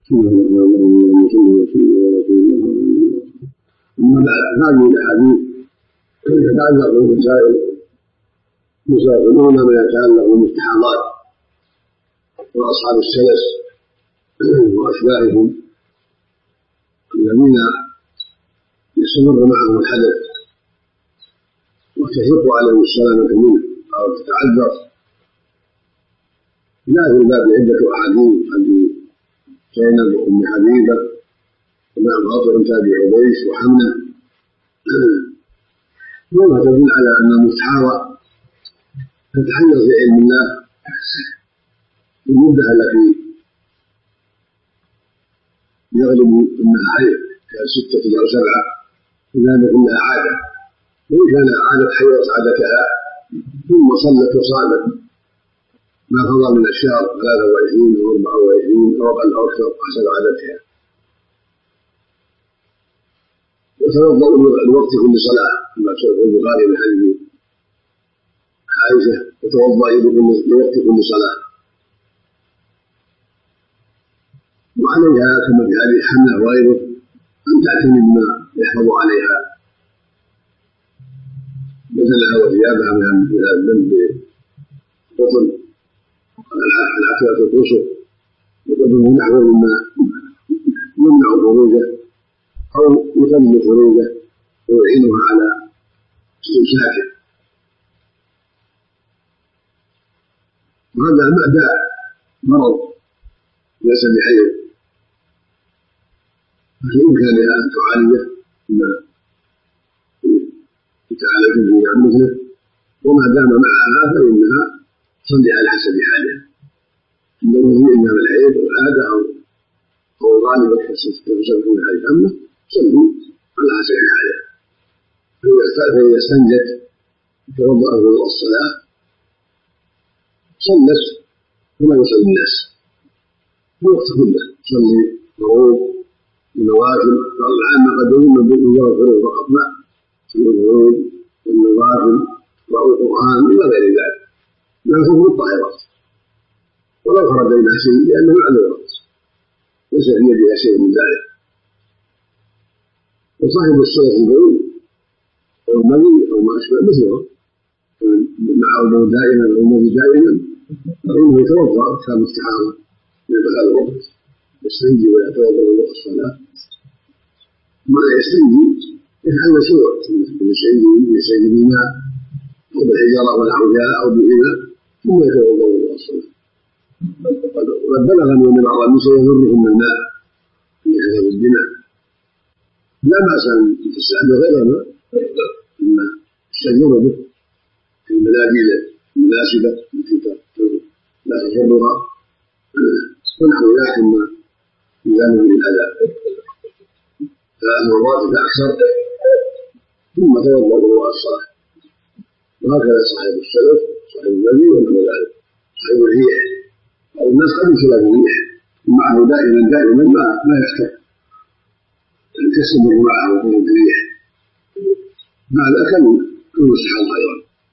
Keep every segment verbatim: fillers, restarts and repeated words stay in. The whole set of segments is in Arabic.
أما بعد هذه الأحاديث تتعلق بمسائل مسائلون ما يتعلق بالمستحاضات وأصحاب السلس وأشباههم الذين يستمر معهم الحدث وتشق عليهم السلامة منه أو تتعذر. لا في الباب عدة أحاديث عن زينب وأم حبيبة ومع خاطر تابع عبيس وحمنة وما تدل على أن المستحاضة تتحير في علم الله المدة التي يغلب أنها حيض كستة أو سبعة إذا كلها عادة، وإن كان عادة حيض عادتها ثم صلت وصامت ما قضى من الشهر ثلاثة وعشرين أو أربعة وعشرين أو أقل أو أكثر حسب عادتها، وتوضأ لوقت كل صلاة كما في البخاري من حديث عائشة وتوضأ لوقت كل صلاة. وعليها كما في حديث حمنة وغيره أن تعتني بما يحفظ عليها بدنها وثيابها من الذنب بطن العافية الكسر وقدمه نحو مما يمنع خروجه أو يقلل خروجه ويعينها على استمساكه. وهذا بعد مرض ليس بحيض ففي إمكانها أن تعالجه بما تعالج به عن مثله، وما دام معها فإنها تصلي على حسب حالها إنه في إمام العيد والعادة أو أو غالبا تسبحون هذه الأمة صلي على حسب حالها. فإذا استنجت توضأ وضوء الصلاة صلت كما يصلي الناس في الوقت كله، تصلي فروض والنوافل. بعض العامة قد يظن بمجرد فروض فقط، لا، تصلي الفروض والنوافل وقراءة القرآن إلى غير ذلك لا تكون الطاهرات ولو خرج إلى شيء لأنه معذورات ليس في يدها شيء من ذلك. وصاحب الصلاة البول أو المذي أو ما أشبه مثله مع الموت دائما أو المذي دائما فإنه يتوضأ كان استحاضة يدخل الوقت يستنجي ويتوضأ وضوء الصلاة ما يستنجي يفعل سوء يستنجي بالماء أو بالحجارة والحجاء أو بالإناء ثم يتوضأ وضوء الصلاة. وقد بلغني من بعض النساء يضرهم الماء في كثرة الدماء، لا بأس أن تستعمل غير ما إما تستجير به في الملابس المناسبة التي لا تضرها ونحو ذلك مما يزال من الأذى ثلاث مرات فأكثر ثم توضأ وضوء الصلاة. وهكذا صاحب السلف صاحب النبي ونحو ذلك صاحب الريح أو الناس قد يصلى بالريح معه دائما دائما ما ما يفتح تستمر معه الريح هذا كان المستحب أيضا.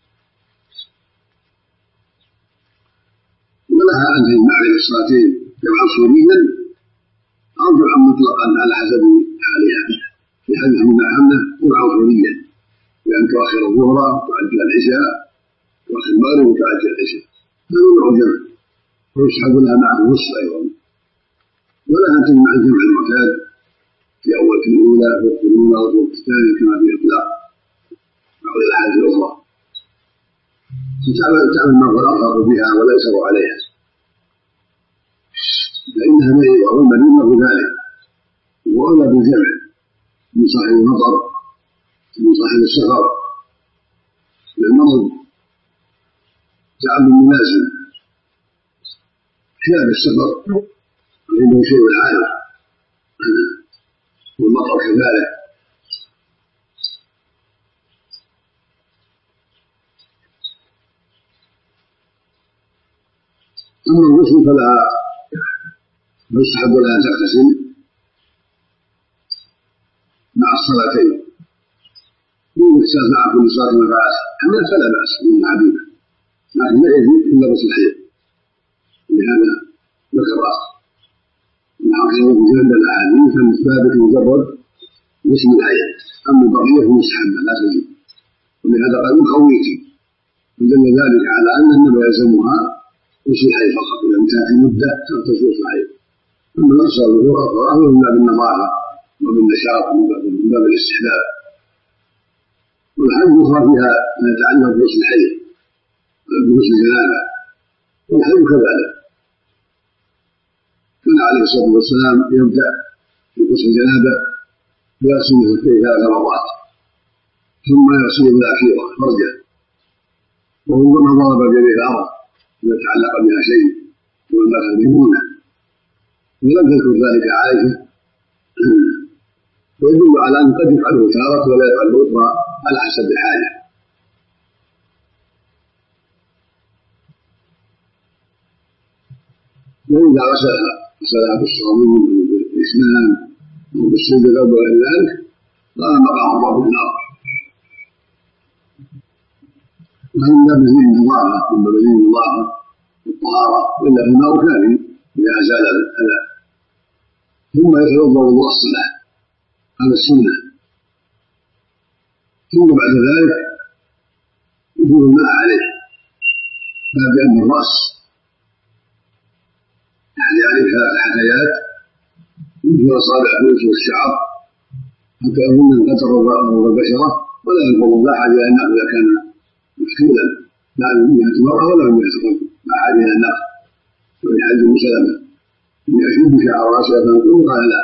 ولها أن تجمع بين الصلاتين جمعا صوريا أو جمعا مطلقا على حسب حالها. في حديث من حمنة جمعا صوريا بأن تؤخر الظهر وتؤجل العشاء، تؤخر المغرب وتؤجل العشاء، هذا نوع جمع ويسحب لها معه النصف أيضا. ولا أن تجمع الجمع المعتاد في أول الأولى وفي الأولى وفي الثانية كما في إطلاق أو الأحاديث الأخرى، تعمل ما هو الأرغب بها ولا يسر عليها فإنها مريضة والمريض له ذلك، وأولى بالجمع من صاحب المطر من صاحب السفر للمرض تعب ملازم خلاف السفر فإنه شيء عارف والمطر كذلك. أما الغسل فلا يستحب لها أن تغتسل مع الصلاتين ويغتسل مع كل صلاة نفاس، أما فلا بأس من عبيدة، لكن لا يجب إلا غسل الحيض. لهذا ذكر العقيدة بجلد الأحاديث فالثابت مجرد مسلم الآية، أما البقية فمستحبة لا تجب، ولهذا قال مخويتي، ودل ذلك على أن النبي يلزمها غسل الحيض فقط إذا انتهت المدة تغتسل غسل الحيض. أما الأقصى الظهور أفضل من باب النظافة وبالنشاط من باب الاستحباب. والحج أخرى فيها ما يتعلق بغسل الحيض بغسل الجنابة، والحج كذلك كان عليه الصلاة والسلام يبدأ في غسل الجنابة بغسل كفيه ثلاث مرات ثم يغسل بالأخيرة فرجه، وهو ما ضرب بيده الأرض إذا تعلق بها شيء وما تلزمونه، ولم تذكر ذلك عائشة، ويدل على أن قد يفعله تارة ولا يفعله أخرى على حسب الحاجة. وإذا غسلها غسلها بالصابون أو بالإسنان أو بالسدر أو غير ذلك قال مقام الله في النار. ومن باب مزيد النظافة من باب مزيد النظافة والطهارة إلا في الماء كافي إذا أزال الأذى، ثم يتوضأ وضوء الصلاة هذا السنة، ثم بعد ذلك يدور الماء عليه باب أن الرأس يعني عليه ثلاث حثيات يمكن أصابع في الشعر حتى يظن أن قد تغرب البشرة، ولا ينفض لا حاجة إلى النار إذا كان مفتولا لا من جهة المرأة ولا من جهة الرجل لا حاجة إلى النار. وفي حديث أم سلمة إن أشد شعر رأسها فنقول قال لا،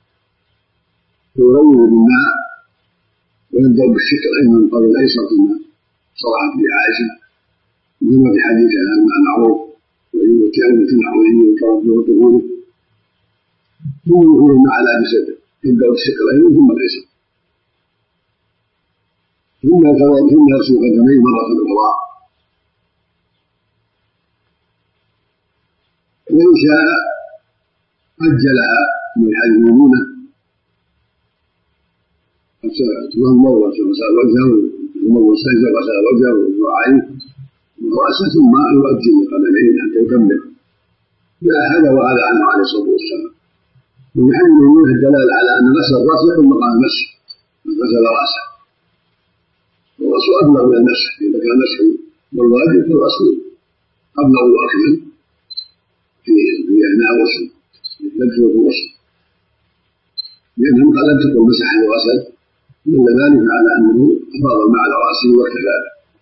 يغوّ بالماء ويبدأ بالشق الأيمن قبل الأيسر كما صرحت به عائشة كما في حديثها المعروف وتأمة العوية وتربه وطهوره، ثم يدخل الماء على جسده يبدأ بالشق الأيمن ثم الأيسر، ثم ثم يغسل قدميه مرة أخرى، وإن شاء أجلها من حديث ميمونة تضمر وغسل وجهه ثم السجد وغسل وجهه وذراعيه ورأسه ثم يؤجل قدميه حتى يكمل. لا هذا وهذا عنه عليه الصلاة والسلام. ومن حديث ميمونة الدلالة على أن غسل الرأس يكون مقام المسح، غسل رأسه والرأس أبلغ من المسح، إذا كان المسح والواجب فالرأس أبلغ وأكمل في أثناء الغسل يدخل في الغسل، لأنهم قال لم تكن مسح وغسل دل ذلك على أنه أفاض الماء على رأسه واكتفى.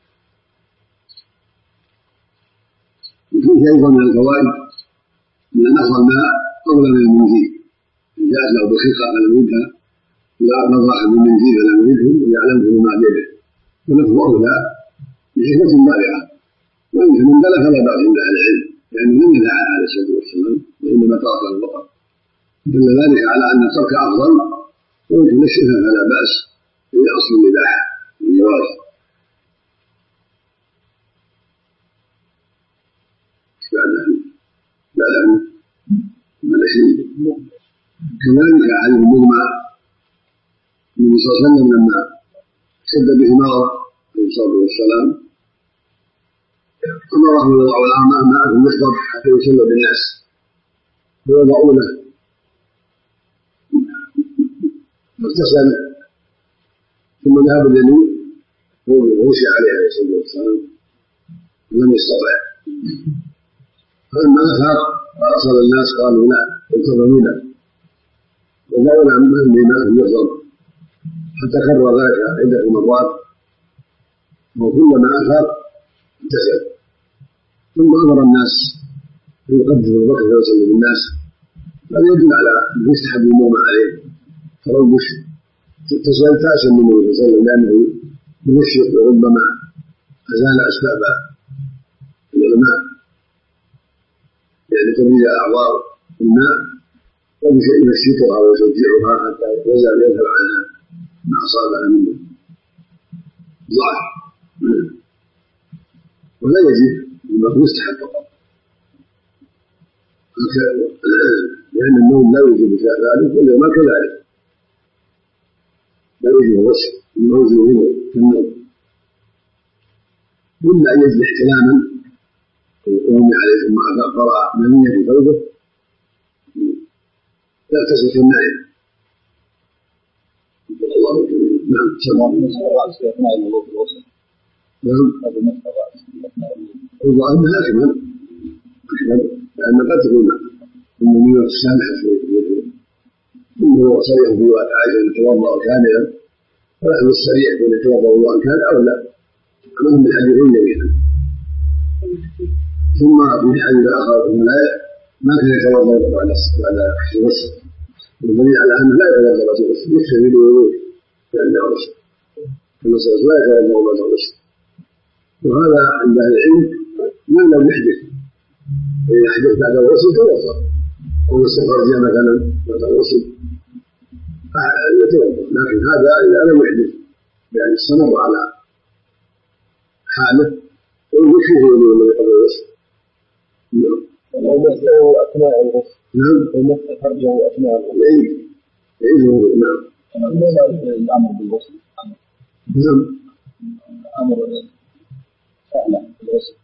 وفيه أيضا من الفوائد أن نخض الماء أولى من المنزيل، إن جاءت له دقيقة فلم يجدها لا نضح بالمنزيل فلم يجده ويعلمه بما بيده، ونخض أولى بحكمة بالغة، وإن من بلغ فلا بأس عند أهل العلم لأنه لم يدع عليه الصلاة والسلام وإنما تركه الوقت، دل ذلك على أن الترك أفضل، ويمكن الشفاء فلا بأس إلى أصل الإباحة والجواز. لا لا ما شيء. كذلك حديث المغمى النبي صلى الله عليه وسلم لما شد به مرض عليه الصلاة والسلام أمره يضع الأعمى ماء في المحضر حتى يصلى بالناس فيوضعونه، فاغتسل ثم ذهب اليمين وغشي عليه عليه الصلاة والسلام ولم يستطع، فلما أثار وأرسل الناس قالوا لا انتظرونا وضعوا من ماء في المحضر حتى كرر ذلك عدة مرات، وكلما أثار اغتسل، ثم أمر الناس يقدم أبو بكر ويصلي بالناس، هذا يدل على أنه يستحب المغمى عليه تروش تسأل تأسا من النبي صلى الله عليه وسلم لأنه ينشط وربما أزال أسباب العلماء يعني تبريد أعوار الماء وبشيء ينشطها ويشجعها حتى يزال يذهب عنها ما أصابها من ضعف، ولا يجب أنه يستحب فقط لأن النوم لا يوجب ذلك ولا كذلك لا يوجب الغسل إنه يوجب النوم، إلا أن يجد احتلاما ويقوم عليه ثم قرأ منية في ثوبه يغتسل في النائم. الله يكرمه. نعم. سمع مسح الرأس في أثناء الوضوء الوسط. نعم. هذا مسح الرأس في أثناء الوضوء. والله أنها أكمل أكمل لأن قد تكون النية السامحة في الوضوء. ثم هو صريح في رواية عائشة يتوضأ كاملا ولكن الصريح يكون يتوضأ وضوءا كاملا أو لا. كلهم من حديثين جميعا. ثم في حديث آخر لا ما كان يتوضأ بعد بعد الغسل. والدليل على أنه لا يتوضأ بعد الغسل يكفي بالوضوء لأنه غسل. المسألة لا يتوضأ بعد الغسل. وهذا عند أهل العلم ما لم يحدث. إذا حدث بعد الغسل توضأ. أو استخرج مثلا بعد الغسل يتوضأ. لكن هذا إذا لم يحدث يعني استمر على حاله ويكفيه الوضوء الذي قبل الغسل. نعم. ومسحه أثناء الغسل. نعم. ومسح فرجه أثناء الغسل. يعيد يعيد الوضوء. نعم. الأمر بالغسل. نعم. أمر سهل بالغسل.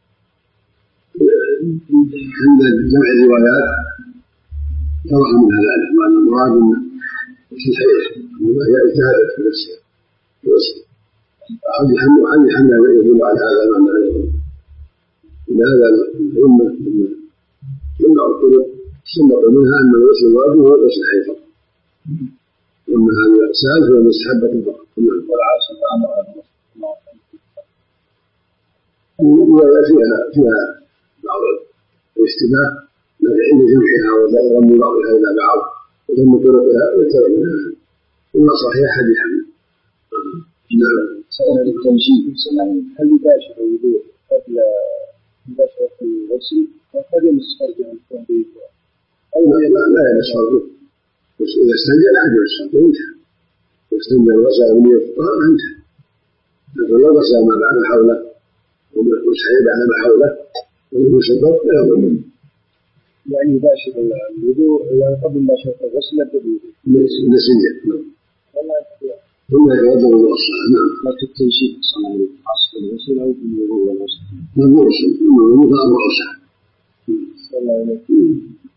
عند جمع الروايات طرح منها ذلك وأن المراد في الحيض وهي اجتهدت في نفسها الغسل. أحد حملها يدل على هذا المعنى أيضا. لهذا الأمة جمع الطرق استنبط منها أن الغسل الواجب هو الغسل حيضا. وأما هذه الأغسال فهي مستحبة فقط. والعاشر أمر الرواية فيها فيها بعض الاشتباه لكن عند جمعها وضم بعضها إلى بعض وضم طرقها ويتبع منها إن صحيح حديث حمل. نعم. سأل التنجيم هل يباشر الوضوء قبل مباشرة الغسل وقد يمس فرجه التنظيف أو لا يمس فرجه إذا استنجى لا يمس فرجه انتهى. إذا استنجى الغسل بنية الطهارة انتهى. لكن لو غسل ما بعد حوله وسعيد على ما حوله ويمس الضبط لا يضر منه. يعني يباشر الوضوء يعني قبل مباشرة الغسل لا تبدو نسيا. ثم يتوضأ وضوء الصلاة. نعم. لكن التنشيط صلاة العصر الغسل أو بالوضوء والغسل. بالوضوء والغسل. بالوضوء والغسل. صلى الله عليه وسلم.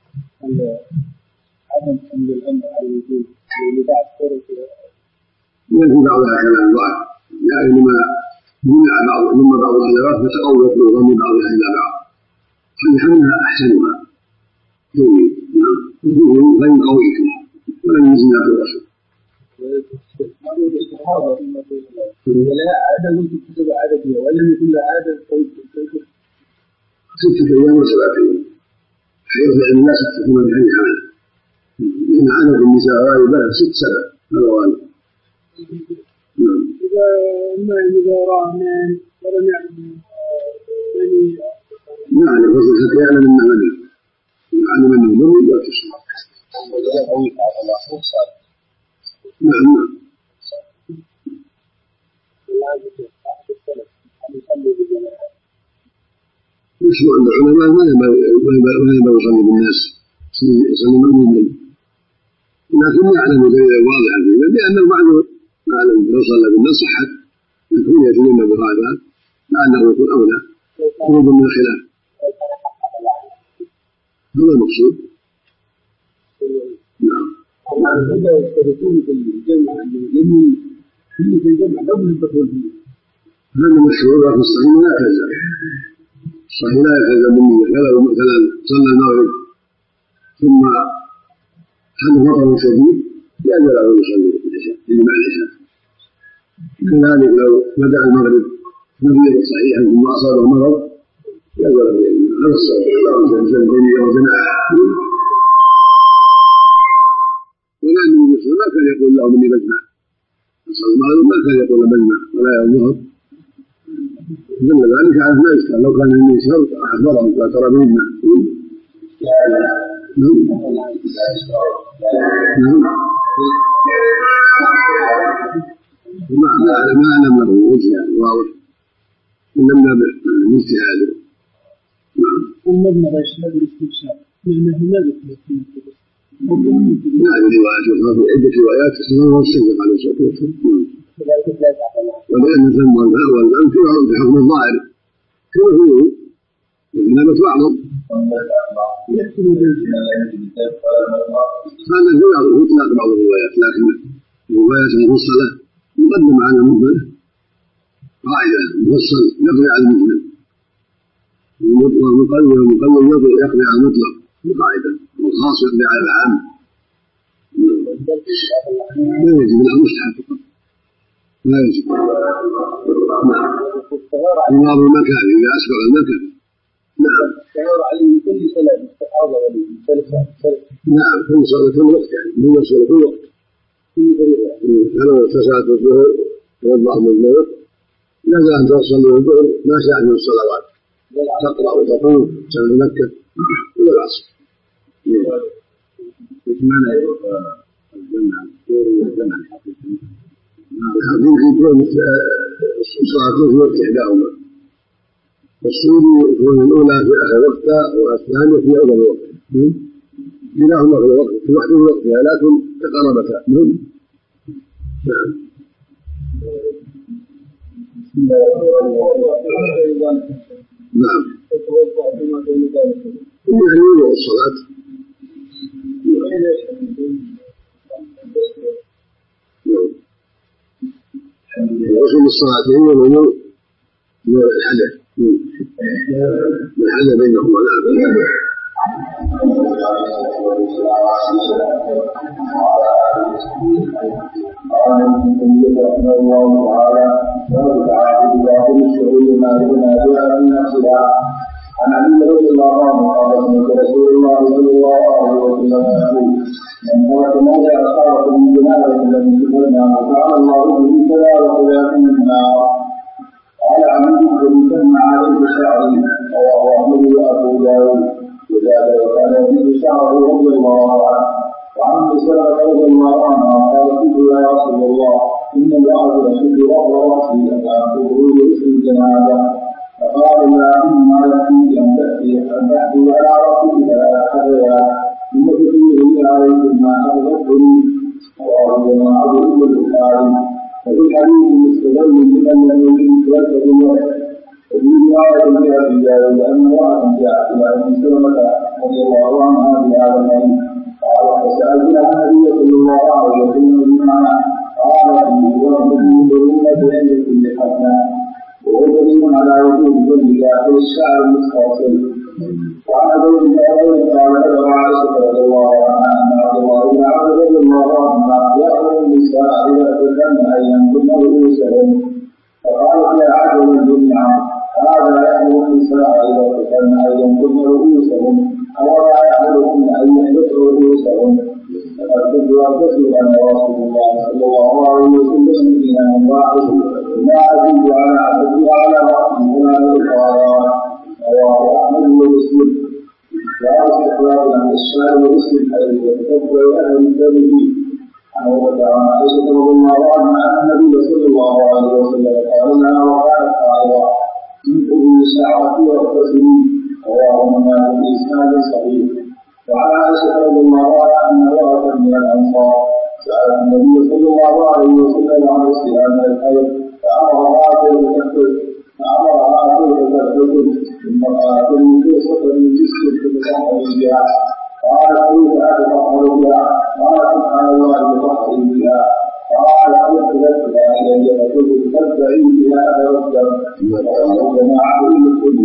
عدم حمل الأمر على الوجود لبعض طرق. ينفي بعضها على الضعف يعني لما منع بعض مما بعض الخلافات فتقوت بضم بعضها إلى بعض. فلحملها أحسنها. دوني. نعم. غير قوي ولم يزن في الغسل. ولا عادة ممكن تتبع عادتها ولم يكن لها عادة ستة أيام وسبعة أيام حيث أن الناس تكون بحي حمل إن عادة النساء غالبا ست سبع هذا غالب. إذا ما إذا رأى من ولم يعلم مني يعني فصل حتى يعلم أنه مني يعلم أنه مني لا تشرع. نعم. مشروع عند العلماء ما ينبغي يصلي بالناس يصلي مأموم لكن يعلم دليلا واضحا فيه لأن المعذور يعلم لو صلى بالناس صحت لكن يتجنب هذا لأنه يكون أولى خروج من الخلاف. هذا المقصود. نعم. هذا يشتركون في الجمع لأنه في الجمع قبل الدخول فيه. هذا مشهور في الصحيح لا كذا. الصحيح لا كذا بالنية ولو مثلا صلى المغرب ثم هل مطر شديد لا يجوز له يصلي العشاء مع العشاء. كذلك لو بدأ المغرب مغرب صحيحا ثم أصابه مرض لا يجوز له هذا الصحيح لا يجوز له وجماعة. ولأن النبي ما كان يقول لهم إني بجمع أصل المغرب ما كان يقول بجمع ولا يوم ظهر دل ذلك على ما يشكل لو كان النبي شرط أخبرهم لا ترى بجمع. ما ما لم له وجه واضح إن لم نبع الاجتهاد. المضمضة يشهد الاستنشاق لأنه ماذا في نعم روايات وفي عدة روايات استمر والسجد عليه الصلاة والسلام. ولأن ثم والماء والأنف في حكم الظاهر كما هو الجنابة أعظم هذا في بعض يطلق بعض الروايات، لكن الروايات المفصلة مقدم على المجمل، قاعدة مفصل يقضي على المجمل، والمقيد يقضي على المطلق بقاعدة، والخاص يقضي على العام. لا يجب لا مستحب فقط، لا يجب. نعم، المكان إذا أسبق المكان. نعم. كل سنة استحاضة ولا نعم، كل صلاة كل وقت يعني، مو صلاة كل وقت. فلو اتسعت الظهر توضأ من الظهر، لازم أن تصلي الظهر ما شاء من الصلوات، تقرأ وتقوم تسمي مكة إلى العصر. معنى الجمع الدوري والجمع الحقيقي؟ الحقيقي يكون صلاة في وقت إحداهما، والسوري يكون الأولى في آخر وقتها والثانية في أول وقت. كلاهما في الوقت في وقت وقتها لكن تقاربتا. نعم. نعم. يعني يوضع الصلاة. وصول الصلاة هي الوضوء من الحدث من الحدث بينهما. نعم. قال النبي رحمه الله تعالى: وَالْعَابِدُ بِبَاطِلِ الشُّهُودِ مَا لِمَا جَاءَ فِي نَفْسِهَا. عن علي رضي الله عنه قال: سمعت رسول الله صلى الله عليه وسلم يقول: من ترك ما جاء أصابه من جنابة لم يصبها فعلى الله به كذا وكذا من النار. قال عمرو بن سلمة عليه شعري، رواه أحمد وأبو داود. وزاد وكان يزيد شعره رضي الله عنه. وعن سلمة رضي الله عنه قال: قلت يا رسول الله إن الأرض يشد ظهر رأسي فأخذه لاسم الجنابة. فقال: لا إنما يكفي أن تأتي أن تأتي على رأسك فأخذها إن فيه عليكم ما أخذتني. رواه جماعة إلا البخاري. وفي الحديث مستدل بأن الذي يرتد الوقت. وفي رواية لأبي داود أن امرأة جاءت إلى أم سلمة رضي الله عنها بهذا الحديث قال: فسألتها النبي صلى الله عليه وسلم بمعنى قال: إني وأمني بالأمة بأن كل حسنة. وهو دليل على وجود ذنب داخل الشعر المسترسل. وعن ابي هريره قال: ادعو عائشه رضي الله عنها ان عبد الله بن عمرو رضي الله عنهما يامر النساء اذا تكلمن ان ينقلن رؤوسهن. فقالت يا عجل الدنيا هذا يامر النساء اذا تكلمن ان ينقلن رؤوسهن اولا يامركن ان يحلقن رؤوسهن. فقد كنت اغتسل انا ورسول الله صلى الله عليه وسلم فينا من واحد لا أزيد على أحد على رأسي ولا بالقرار. رواه أحمد ومسلم. لا استحباب عن الشارع ومسلم حيث يتكبر أهل التابعين. عن عائشة رضي الله عنها أن النبي صلى الله عليه وسلم قال لها وقالت قائلة: انقضي شعرك واغتسلي. رواه مسلم بإسناد صحيح. وعن عائشة رضي الله عنها أن امرأة من الأنصار سألت النبي صلى الله عليه وسلم عن الصيام الحيض فأمرها كيف تكتب فأمرها كيف تكتب ثم قالت لي كيف تكتب جسم تتطهر بها. قالت: كيف أتطهر بها؟ قال: سبحان الله تطهر بها. قال: أدخلت بها إلي فقلت: تتبعي بها أتوجه. وقال الجماعة للكل.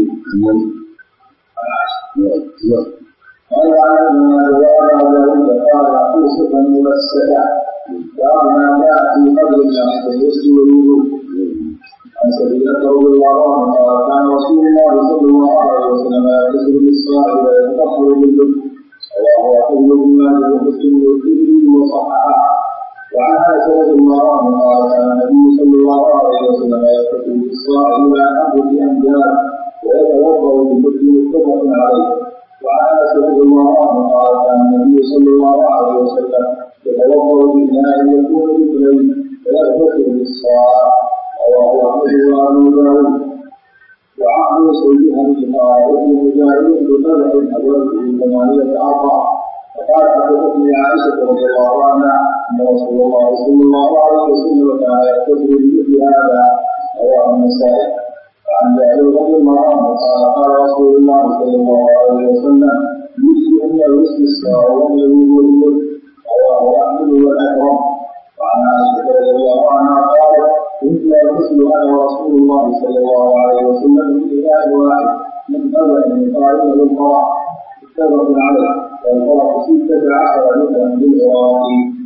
قال: عن ابن ذلك قال: أوصفا ممسكا كما تأتي قبل الناس الغسل والوضوء. عن سبيلة رضي الله عنه قال: كان رسول الله صلى الله عليه وسلم يغتسل بالصلاة ويتطهر بالبدء. رواه أحمد بن ومسلم والترمذي وصححه. وعن عائشة رضي الله عنه قال: كان النبي صلى الله عليه وسلم يغتسل بالصلاة إلى أحد أمجاد ويتوضأ بالبدء متفق عليه. وعن عائشة رضي الله عنه قال: كان النبي صلى الله عليه وسلم يتوضأ بالماء يكون مثلين ويغتسل بالصلاة. رواه أحمد وأبو داود. وعن سيد حديث قال: ابن مجاهد بقدح أدركه ثمانية أربع. فقال: حدثتني عائشة رضي الله عنها أن رسول الله صلى الله عليه وسلم كان يغتسل بمثل هذا. رواه النسائي. وعن جابر رضي الله عنه قال قال رسول الله صلى الله عليه وسلم يجزي ان يستسقى ويوم الوجود رواه احمد والاكرم. وعن عائشه رضي الله عنها قالت كنت اغسل انا ورسول الله صلى الله عليه وسلم في اناء واحد من قبل ان يقارنه القرع متفق عليه والقرع سته عشر لترا بالعراق.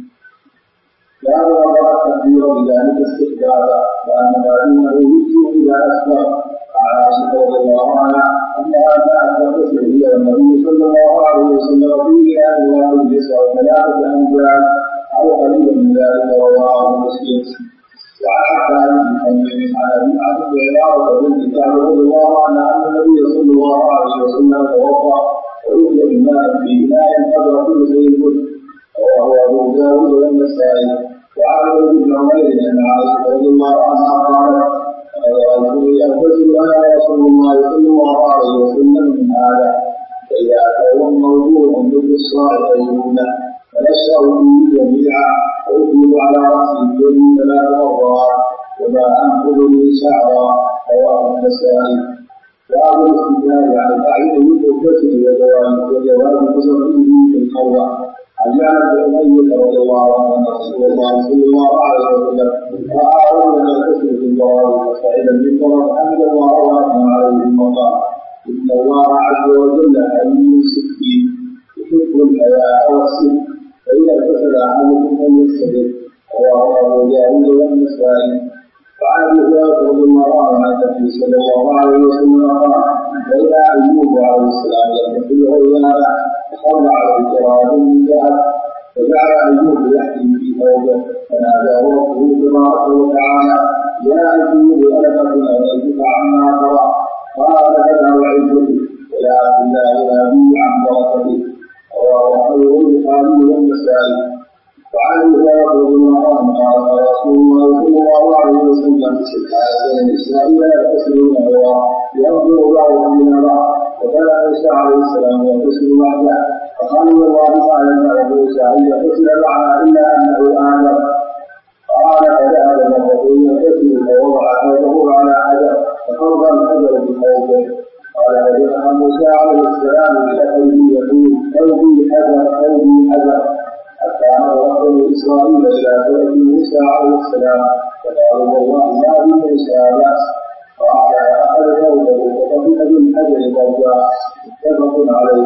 كان وضع التكبير بذلك استحبابا وان بعدونه يجزي اذا اسلم. عن عائشه رضي الله عنها انها كانت تغتسل هي والنبي صلى الله عليه وسلم في اناء واحد يسع ثلاثه امثال او قريبا من ذلك رواه مسلم. وعن عباد بن عن ابي عبد العراق بنت كعب رضي الله عنها ان النبي صلى الله عليه وسلم توضا ويؤتى بماء في اناء قدر كل شيء رواه ابو داود والنسائي. وعن ابي بن عمير ان عائشه رضي الله عنها قالت يغتسل انا رسول الله صلى الله عليه وسلم من هذا فاذا اتوا موضوع مثل الصاع فيمنه فنشأه فيه جميعا وأكمل على رأس الجن ثلاث مرات وما أنقذ لي شعرا رواه النسائي. باب الاستدلال على تعيين المغتسل وجواز تصرفه في الخلوة. عن جابر بن أمية رضي الله عنه أن رسول الله صلى الله عليه وسلم رأى رجلا يغتسل في الضرائب فصعدا منكرا فحمد الله وأثنى عليه المقام إن الله عز وجل حليم سكين يحب الحياء والصدق فإذا اغتسل أحدكم فليستدل رواه أبو داود والنسائي. وعن أبي هريرة رضي الله عنه عن النبي صلى الله عليه وسلم قال بين أيوب عليه السلام يغتسل عريانا فصلى على الجراد من ذهب فجعل أيوب يحكي في ثوبه فناداه ربه تبارك وتعالى يا أيوب ألقت أليتك عما ترى قال فذهب عزتي ولكن لا ينادي عن بركته رواه أحمد والبخاري والنسائي. وعن ابي هريره رضي الله عنه قال قال رسول الله صلى الله عليه وسلم بني اسرائيل يغتسلون عريانا ينظر بعضهم الى بعض وكان موسى عليه السلام يغتسل وحده فقال الله تعالى له موسى ان يغتسل معنا الا انه اعلم قال فذهب مرتين يغتسل فوضع ثوبه على حجر فقرب الحجر بثوبه قال فجاء موسى عليه السلام الى ثوبه يقول ثوبي حجر ثوبي حجر حتى امر بني اسرائيل الى ثوب موسى عليه السلام فقالوا والله ما بموسى باس قال اخذ ثوبه فطفق بالحجر ضربا متفق عليه.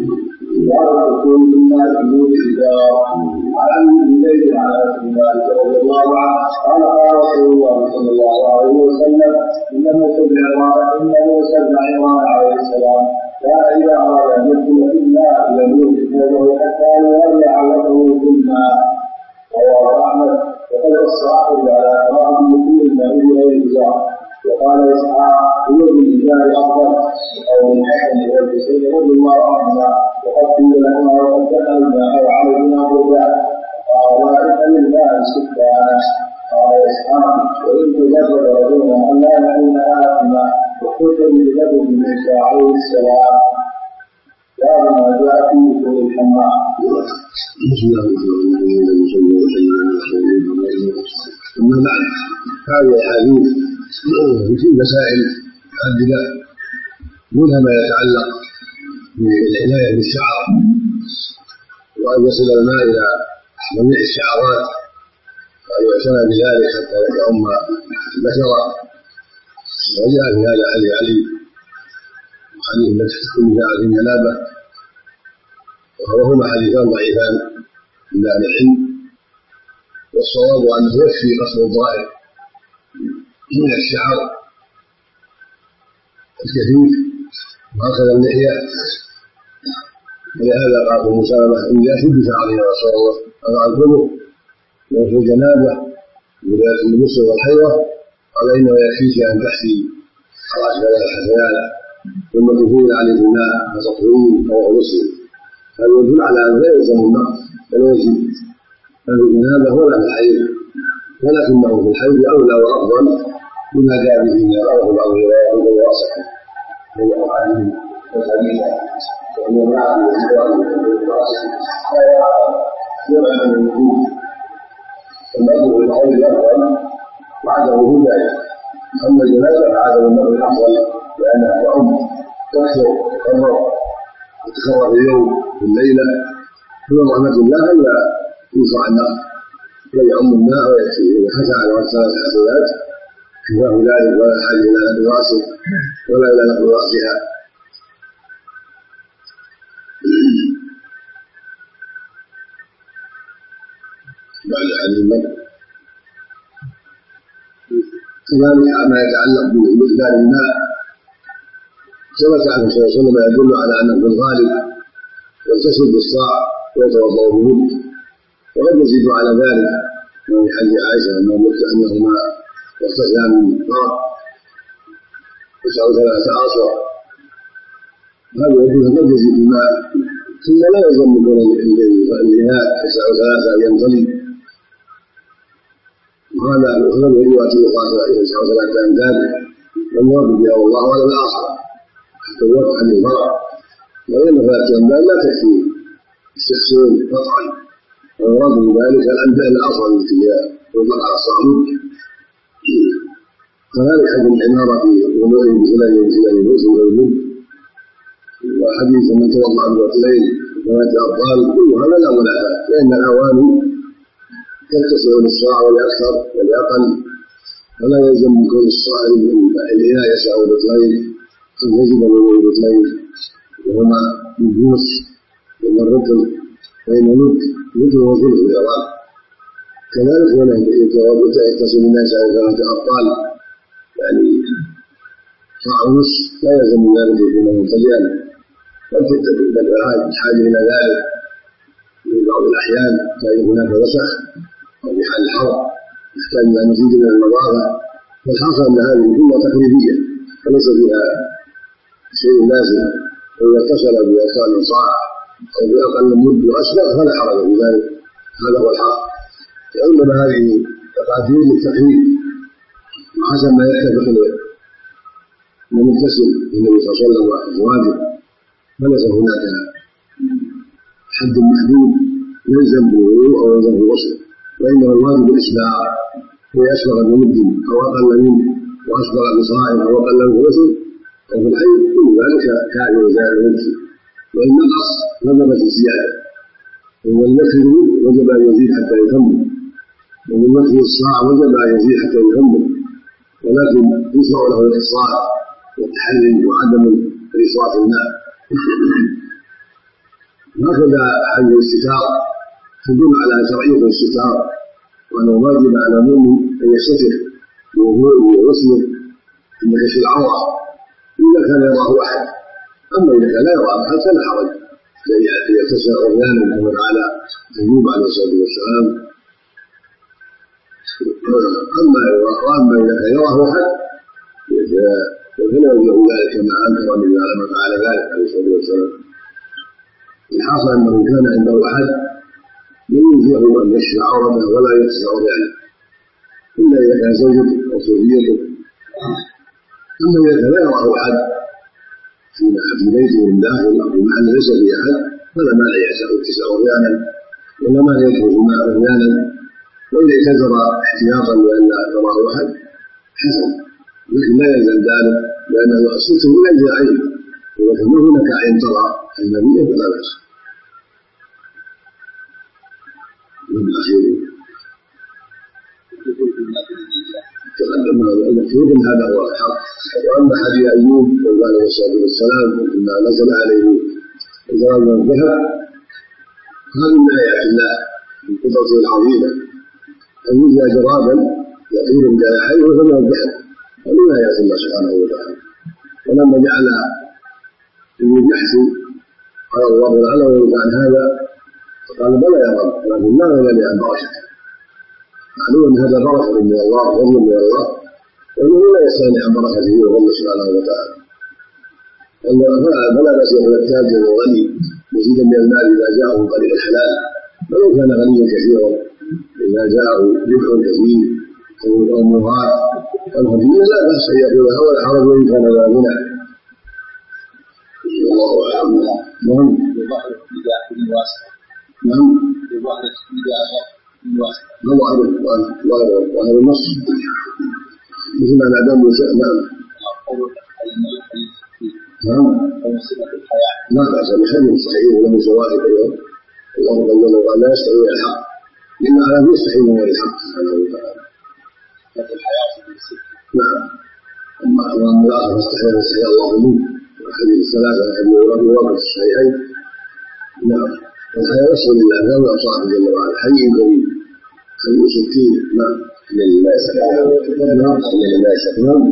وعرف كل الناس بدون حجار. عن ابن زيد عن انس بن مالك رضي الله عنه قال قال رسول الله صلى الله عليه وسلم ان موسى بن عمران ان موسى بن عمران عليه السلام كان اذا اراد ان يدخل في الماء لم يمسك ثوبه حتى يولع علقه في الماء رواه احمد. وقد الصحابي على كراهه دخول الماء بغير ازار. وقال اسحاق هو بالازار افضل او الحسن والحسين رضي الله عنهما وقد قيل لهما وقد دخل الماء وعليهما بردان قال ان للماء سكانا. قال اسحاق وان تجرد رجلنا ان لا يعين اهلهما وقلت بجبل موسى عليه السلام باب ما جاء في دخول الحمام. بسم الله الرحمن الرحيم. أما بعد هذه الأحاديث في مسائل متعددة منها ما يتعلق بالعناية بالشعر وأن يصل الماء إلى جميع الشعرات وأن يعتنى بذلك حتى يعم البشرة. وجاء في هذا حديث علي وحديث التي تكون جاءت من جنابه وهما حديثان ضعيفان من أهل العلم. والصواب أنه يكفي قصر الظاهر من الشعر الكثير وهكذا اللحية. ولهذا قال ابو سلمة إني أشد شعري يا رسول الله قال أنقذه وفي الجنابة ولاية المسر والحيرة قال إنه يكفيك أن تحسي خلاص ثلاث حسيان ثم تفيد عليه الماء فتطهرين رواه مسلم. هذا يدل على أن لا يلزم الماء ولا يجب ففي الجنابة ولا في الحيض ولكنه في الحيض أولى وأفضل بما جاء به من رواه بعض الروايات وواصحه رواه عليه والحديث وهو معه وسواه يبعد من الوجود والمرء بالحيض أفضل وعده ذلك أما الجنازة فهذا المرء الأفضل لأنها تعم تكثر تكرر وتكرر في اليوم في الليلة من رحمة الله ألا يوسع النار بل يعم الماء ويكفي إذا حتى على ثلاث حسنات كفاه ذلك ولا حاجة إلى نقل رأسه ولا إلى نقل رأسها. بعد هذه المرء كذلك ما يتعلق بمقدار الماء ثبت عنه صلى الله عليه وسلم يدل على انه في الغالب يغتسل بالصاع ويتوضا بمد وقد يزيد على ذلك من حديث عائشه انهما يغتسلان من نار يسعى ثلاثه اصوع هذا يجوز قد يزيد الماء ثم لا يلزم من الاناء يسعى ثلاثه ان ينطلي وهذا يخرج روايه يقاتل يسعى ثلاثه امداد والمراد بها والله ولا الاصل حتى يوقع عن الفرع وإن ثلاثة أمداد لا تكفي استحسان قطعا والمراد بذلك الأمداد الأصل التي هي تطلق على الصعود كذلك حديث العمارة في وضوء بثلاث انزلال الغسل والمد وحديث من توضأ بوترين ثلاثة أبطال كل هذا لا منافاة لأن الأواني تتسع للصاع والأكثر والأقل فلا يلزم من كون الصاع الإناء يسع بوترين أن يجب الوضوء بوترين وهما الجوس والرطل بين مد مد وظلف الإعراب كذلك ولا يتصل الناس على ثلاثة أبطال يعني صاع ونصف لا يلزم من ذلك يكون منتجيا قد تتبع الحاجة إلى ذلك في بعض الأحيان كان هناك وسخ أو في حال الحر يحتاج إلى مزيد من النظافة فالحاصل أن هذه كلها تقريبية فليس فيها شيء لازم وإذا اتصل بأقل صاع أو بأقل مد وأسبق فلا حرج في ذلك هذا هو الحق وإنما هذه تقادير للتقريب وحسب ما يتفق المتصل بالنبي صلى الله عليه وسلم وأزواجه فليس هناك حد محدود يلزم بالوضوء أو يلزم بالغسل وإنما الواجب الإسباغ ويسبغ بمد أو أقل منه وأسبغ بصاع أو أقل من الغسل وفي الحيض كل ذلك كان يزال المجزي وإن نقص وجبت الزيادة ومن نفي المد وجب أن يزيد حتى يكمل ومن نفي الصاع وجب أن يزيد حتى يكمل ولكن يشرع له الإحصاء والتحري وعدم إسراف الماء هكذا حل الاستتار تدل على شرعية الاستتار وأنه واجب على المؤمن أن يستتر بوضوءه وغسله عند كشف العورة إذا كان يراه أحد أما إذا كان لا يراه أحد فلا حرج يغتسل عريانا كما فعل أيوب عليه الصلاة والسلام أما وأما إذا كان يراه أحد فلا يجوز ذلك كما أنكر من لما فعل ذلك عليه الصلاة والسلام. الحاصل أنه كان عنده أحد لم يجزئه أن يكشف عورته ولا يغسل عريانا إلا إذا كان زوجته أو زوجيته. أما إذا كان لا يراه أحد في بيته من داخل أو في محل ليس فيه أحد فلا مانع يغسل عريانا ولا مانع يدخل في الماء عريانا وإذا اعتذر احتياطا لئلا يراه أحد حسن لكن لا يلزم ذلك لأنه أصلته إلى الذراعين إذا كان هناك عين ترى أجنبية فلا بأس. من الأخير تقدم المفروض أن هذا هو الحق. وأما حديث أيوب عليه الصلاة والسلام لما نزل عليه إضراب الذهب هذه من آيات الله من قدرته العظيمة أن يجزى جرابا يطير بجناحيه وثم الذهب هذه من آيات الله سبحانه وتعالى. ولما جعل ابن يحسن قال الله تعالى ويرد عن هذا فقال بلى يا رب ولكن لا يلي عن بركته معلوم ان هذا بركه من الله وفضل من الله وانه لا يستغني عن بركته وفضله سبحانه وتعالى. فلا بأس يكون التاجر الغني مزيدا من المال اذا جاءه طريق الحلال ولو كان غنيا كثيرا اذا جاءه ربح كثير او امهات الهديه لا باس ان يقول هو الحرج وان كان لا غنى. الله اعلم. نعم. نعم. ظاهر ظاهر النص مثل ما دام موسى نعم نعم ما بأس بحديث صحيح وله شواهد أيضا الله جل وعلا لا يستحيل الحق لما لا يستحيل من الحق سبحانه وتعالى نعم أما أمام الآخر فاستحيل فاستحيل الله منه وحديث الثلاثة أبي هريرة وورد الصحيحين نعم والحياة وصف لله لا وصف جل وعلا حي كريم حي سكين نعم لله سبحانه نعم لله سبحانه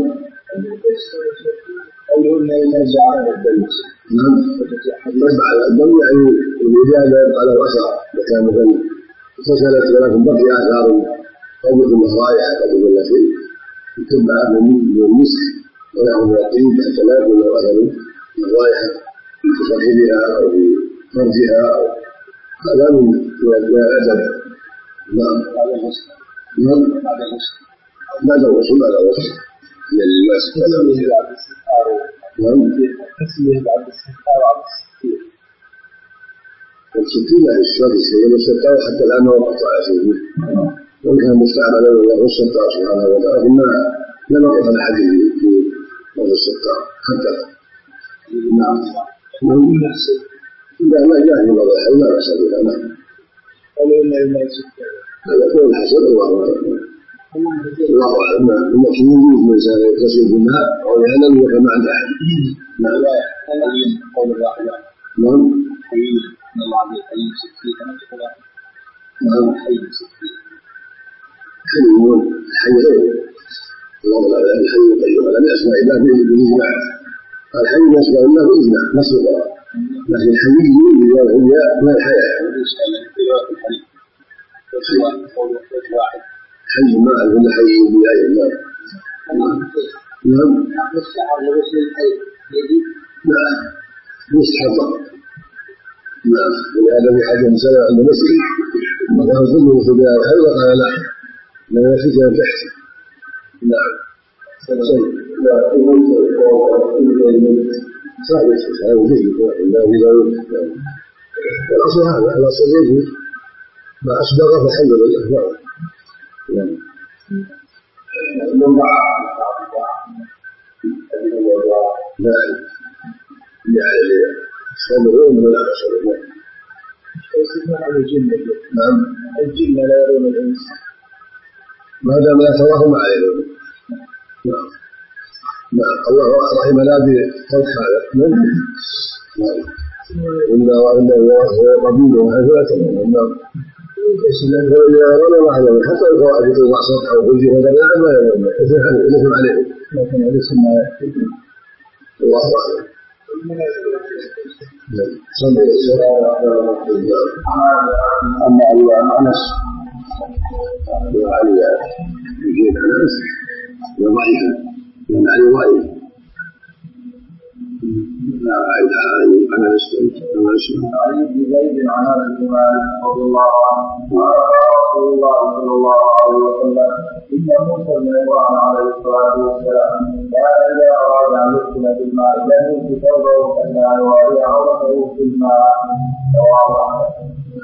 قولهن إلا جعل الدم نعم رفع الدم يعني الوجادة على الأثر مكان مثل فسلت ولكن بقي آثار قد يكون رائحة قد يكون فيه يتبع من المسك وله من الطيب حتى لا يكون له أثر الرائحة في فخذها أو في فرجها أو هذا من الأدب نعم نعم بعد الوصول بعد الوصول للمسك نعم تسمية بعد الستار وعد الستير الستين لا يشتغل شيء الستار حتى الآن هو قطع شيء وإن كان مستعملا الله الستار سبحانه وتعالى ثم لم يقف الحديث في وضع الستار حتى نعم لا لا جاهل وضع الحل لا بأس بها نعم قالوا إن إلا ستار هذا كل الحسن الله الله أعلم المقصود من يغسل بالماء أو يعلم كما عند أحد نعم قول الواحد نعم حي من الله عز وجل ستين نعم حي ستين حي الحي غير الله لا إله الحي القيوم لم يسمع إلا بالإجماع الحي لا يسمع إلا بالإجماع نص الله لكن الحي إذا هي من الحياة حي ما أقول حي بأي الله نعم نعم مستحب نعم ولهذا في حديث مسألة عند مسلم وكان كله في بلاد الحي وقال لا لا يفيك من تحت نعم لا صحيح صحيح وجهه لا يزال الأصل هذا الأصل يجب ما أسبغ فالحمد لله نعم لا يعني صبرون ولا صبرون على الجن نعم الجن لا يرون الإنس ما دام لا تراهم عليهم نعم نعم الله رحمنا بترك هذا نعم إلا وإن هو قبيل وهذا نعم يرون وحده حتى الفوائد يطلع صوت أو غجي ولا لا ما يرون يثم عليهم لكن ليس ما الله أعلم أما أنس وعلي يجيب أنس وضعيفا لأن علي ضعيف لا أعيد علي أنس أنس عن ابن زيد عن أنس بن مالك رضي الله عنه قال رسول الله صلى الله عليه وسلم إن موسى بن عمران عليه الصلاة والسلام كان إذا أراد أن يدخل في الماء لم يمسك ثوبه حتى يواري عورته في الماء رواه أحمد.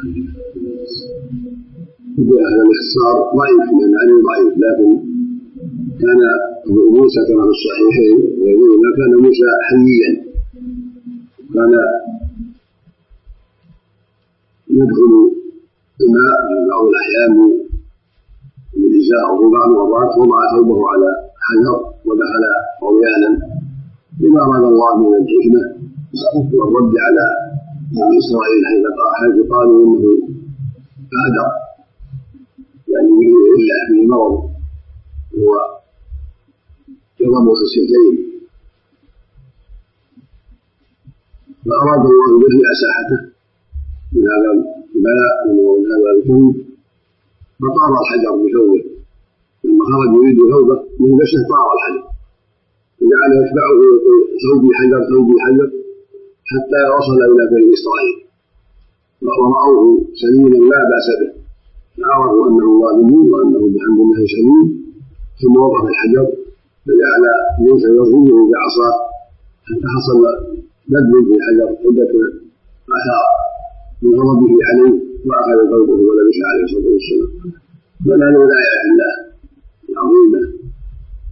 هذا الاختصار ضعيف لأن علي ضعيف لكن كان موسى كما في الصحيحين ويقول ما كان موسى حييا كان يدخل الماء في بعض الأحيان بالإزاء أو في بعض المرات وضع ثوبه على حجر ودخل عريانا لما أراد الله من الحكمة والرد على بني إسرائيل حيث قالوا إنه أهدر يعني إلا به مرض هو يضم خصيتين فأراد الله به أساحته من هذا البلاء ومن هذا الكون فطار الحجر بثوبه لما خرج يريد ثوبه من نفسه طار الحجر وجعل يتبعه ثوبي حجر ثوبي حجر حتى وصل إلى بني إسرائيل ورأوه سليما لا بأس به فعرفوا أنه ظالم وأنه بحمد الله سليم ثم وقف الحجر فجعل موسى يضربه بعصاه حتى حصل بدل في الحجر عدة آثار من غضبه عليه وأخذ ثوبه ولبس عليه الصلاة والسلام فنال ولاية الله العظيمة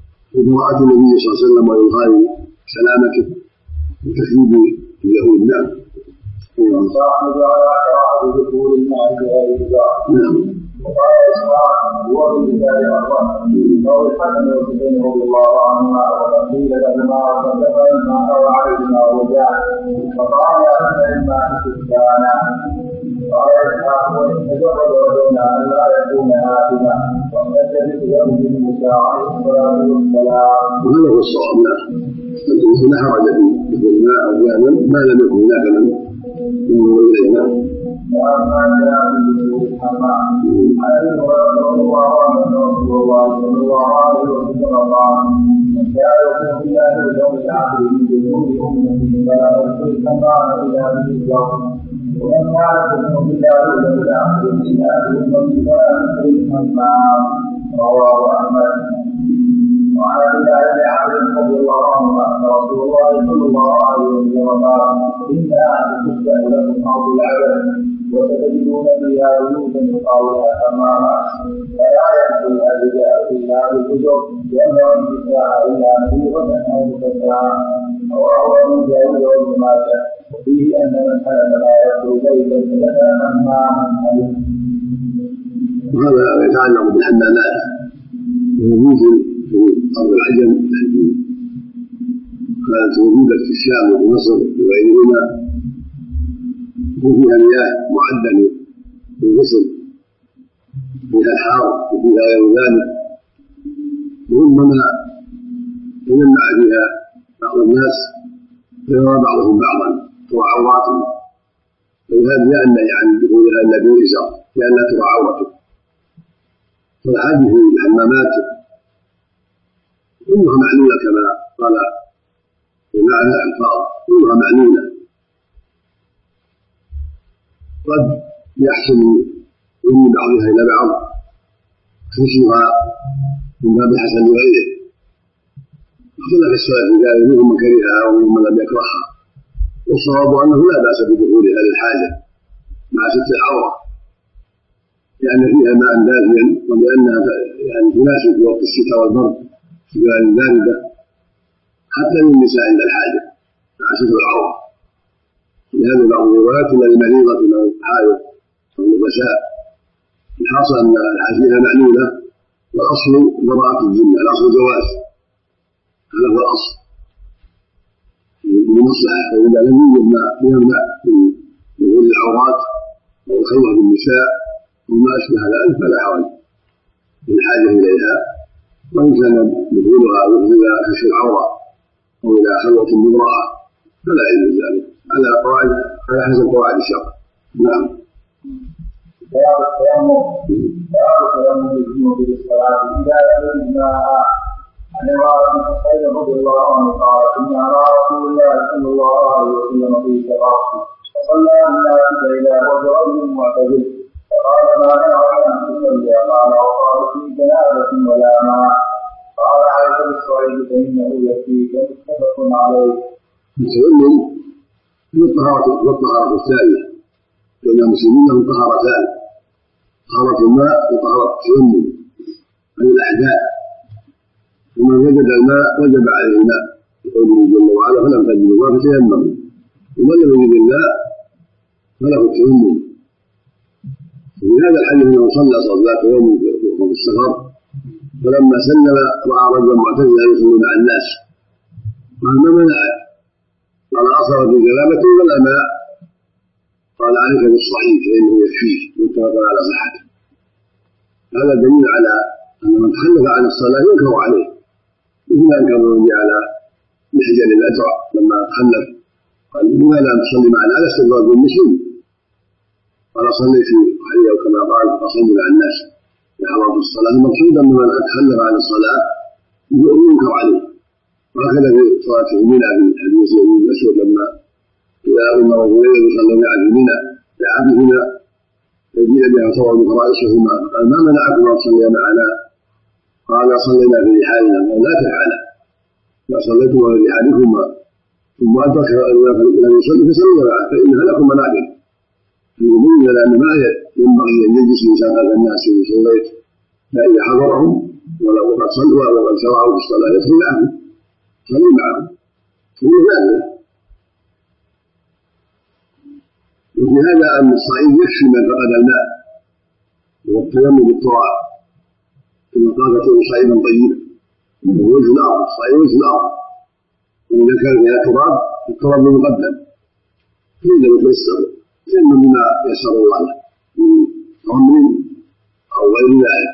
ومراءة النبي صلى الله عليه وسلم وإظهار سلامته وتكذيب اليهود. نعم. وصاحب على قراءة دخول الماء بغير إجراء. نعم. وقال إسحاق هو بالرجال أربعة قول الحسن والحسين رضي الله عنهما وقيل لهما وصدق الماء وعليهما رجاء فقال أن الماء سكانا. قال إسحاق تجرد رجلنا أن لا يكون آثما ويلتفت له بالموسى عليه الصلاة والسلام. وهذا هو الصواب. لا حرج في دخول الماء أو جانا ما لم يكن هناك من ينظر إلينا. وأما جاء بدخول الحمام عن أبي هريرة رضي الله عنه أن رسول الله صلى الله عليه وسلم قال لا يكون بالله اليوم الآخر من دخول أمتي فلا يدخل الحمام إلا بالإسلام ومن كان يؤمن بالله اليوم الآخر من أهل أمتي فلا يدخل الحمام. رواه أحمد. وعن ابي بن عامر رضي الله عنه ان رسول الله صلى الله عليه وسلم قال انها تفتح لكم ارض العبد وستجدون فيها بيوتا يقال لها حماما فلا يدخل الرجال الا بالحجر ولا النساء الا مريضه او مفتاحا. رواه ابو داود وابن ماجه. وفيه ان من حلف لا يدخل بيتا فلها حماما عليه. وهذا يتعلق بالحمامات ووجود في أرض العجم التي كانت موجودة في الشام وفي مصر وغيرهما وفيها مياه معدة للغسل فيها الحار وفيها غير ذلك وربما تجمع فيها بعض الناس فيرى بعضهم بعضا ترى عوراتهم فلهذا لا النهي عن دخولها الا بإزار لئلا ترى عورته. فالحديث في الحمامات كلها معلولة كما قال بمعنى الألفاظ كلها معلولة قد يحسن من بعضها إلى بعض خشوها من باب الحسن وغيره. اختلف السلف في ذلك منهم من كرهها ومنهم من لم يكرهها والصواب أنه لا بأس بدخولها للحاجة مع ستر العورة لأن فيها ماء دافيا ولأنها يعني تناسب في وقت الشتاء والبرد سبال باردة حتى للنساء عند الحاجة مع ستر العورة. لهذا بعض الروايات إلى المريضة أو الحائض أو النفساء. الحاصل أن الحاجة معلولة والأصل براءة الذمة الأصل جواز هذا هو الأصل للمصلحة. فإذا لم يوجد ما يمنع من دخول العورات أو الخلوة بالنساء وما أشبه ذلك فلا حرج للحاجة إليها. وإن كان دخولها إلى كشف العورة أو إلى خلوة امرأة فلا يجوز ذلك على قواعد على حسب قواعد الشرع. نعم. باب التيمم باب التيمم بالجنوب للصلاة إذا يجوزناها. عن عمارة بن حسين رضي الله عنه قال كنا مع رسول الله صلى الله عليه وسلم في شقاق فصلى الناس إلى رجل معتدل فقال ما منعك أن تصلي؟ قال وقال في جنابة ولا ماء. قال عائشة بالصعيد فإنه يكفيك متفق عليه. التيمم والطهارة الثانية لأن المسلمين لهم طهارتان طهارة الماء وطهارة التيمم عن الأعداء ومن وجد الماء وجب عليه الماء بقوله جل وعلا فلم تجد الماء فتيمم ومن لم يجد الماء فله التيمم. وفي هذا الحديث انه صلى صلاه يوم في السفر فلما سلم راى رجلا معتزلا يصلي مع الناس قال ما منعك؟ قال اصابت بجنابه ولا ماء؟ قال عليك بالصحيح فانه يكفيك متفق على صحته. هذا دليل على ان من تخلف عن الصلاه ينكر عليه مثل انكر النبي على محجن الازرع لما تخلف قال لماذا لم تصلي معنا؟ على استدراج المسلم قال صليت عليه كما قال فصلي مع الناس لحضرة الصلاة. المقصود أن من أتخلف عن الصلاة ينكر عليه. وهكذا في صلاة منى في حديث ابن مسعود لما إذا أمر رجلين يصلون على منى لعبدنا فجيء بها صور فرائسهما قال ما منعكم أن تصليا معنا؟ قال صلينا في رحالنا. قال لا تفعلا لا صليتم في رحالكما ثم أدرك لم يصلي فصلي معه فإنها لكم مناكب. يقولون لأن ما ينبغي أن يجلس الإنسان على الناس إن صليت فإذا حضرهم ولو قد صلوا وقد شرعوا في الصلاة يدخل معهم صلوا معهم ثم ذلك. وفي هذا أن الصعيد يكفي من فقد الماء والتيمم بالتراب كما قال فتكون صعيدا طيبا ووجه الأرض الصعيد وجه الأرض، وإذا كان فيها تراب التراب مقدم فإذا يتيسر تيمم بما يسر الله له من رمل أو غير ذلك.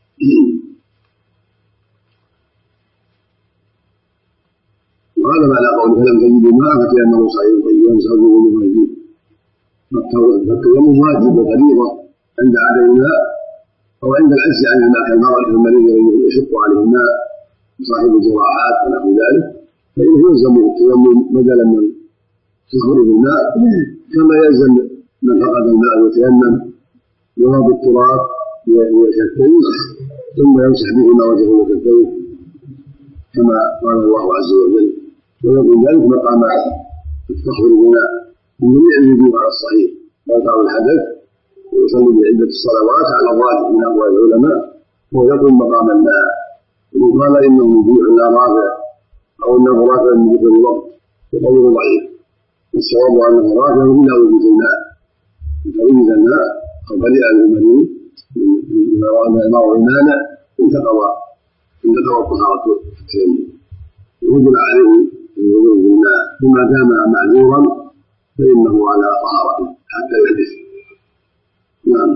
وهذا معنى قوله فلم تجدوا ماء فتيمموا صعيدا طيبا فامسحوا بوجوهكم. فالتيمم واجب وفريضة عند عدم الماء أو عند العجز عن الماء كالمرأة المريض الذي يشق عليه الماء صاحب الجراحات ونحو ذلك، فإنه يلزم التيمم بدلا من تخرج الماء كما يلزم من فقد الماء يتيمم يراد التراب ويكفيه ثم يمسح بهما وجهه وكفيه كما قال الله عز وجل. ويكون ذلك مقام التخرج الماء من جميع الوجوه على الصحيح ويقع الحدث ويصلي بعدة الصلوات على الراجح من أقوال العلماء ويقوم مقام الماء. وقال إنه مبيح لا رافع أو أنه رافع من ذكر الوقت وقوله ضعيف، والصواب أنه رافع إلا وجود الماء فوجد الماء أو بدأ المريض إذا رأى الماء المانع انتقض انتقض الطهارة في التيمم ووجب عليه وجود الماء ثم دام معذورا فإنه على طهارته حتى يحدث. نعم.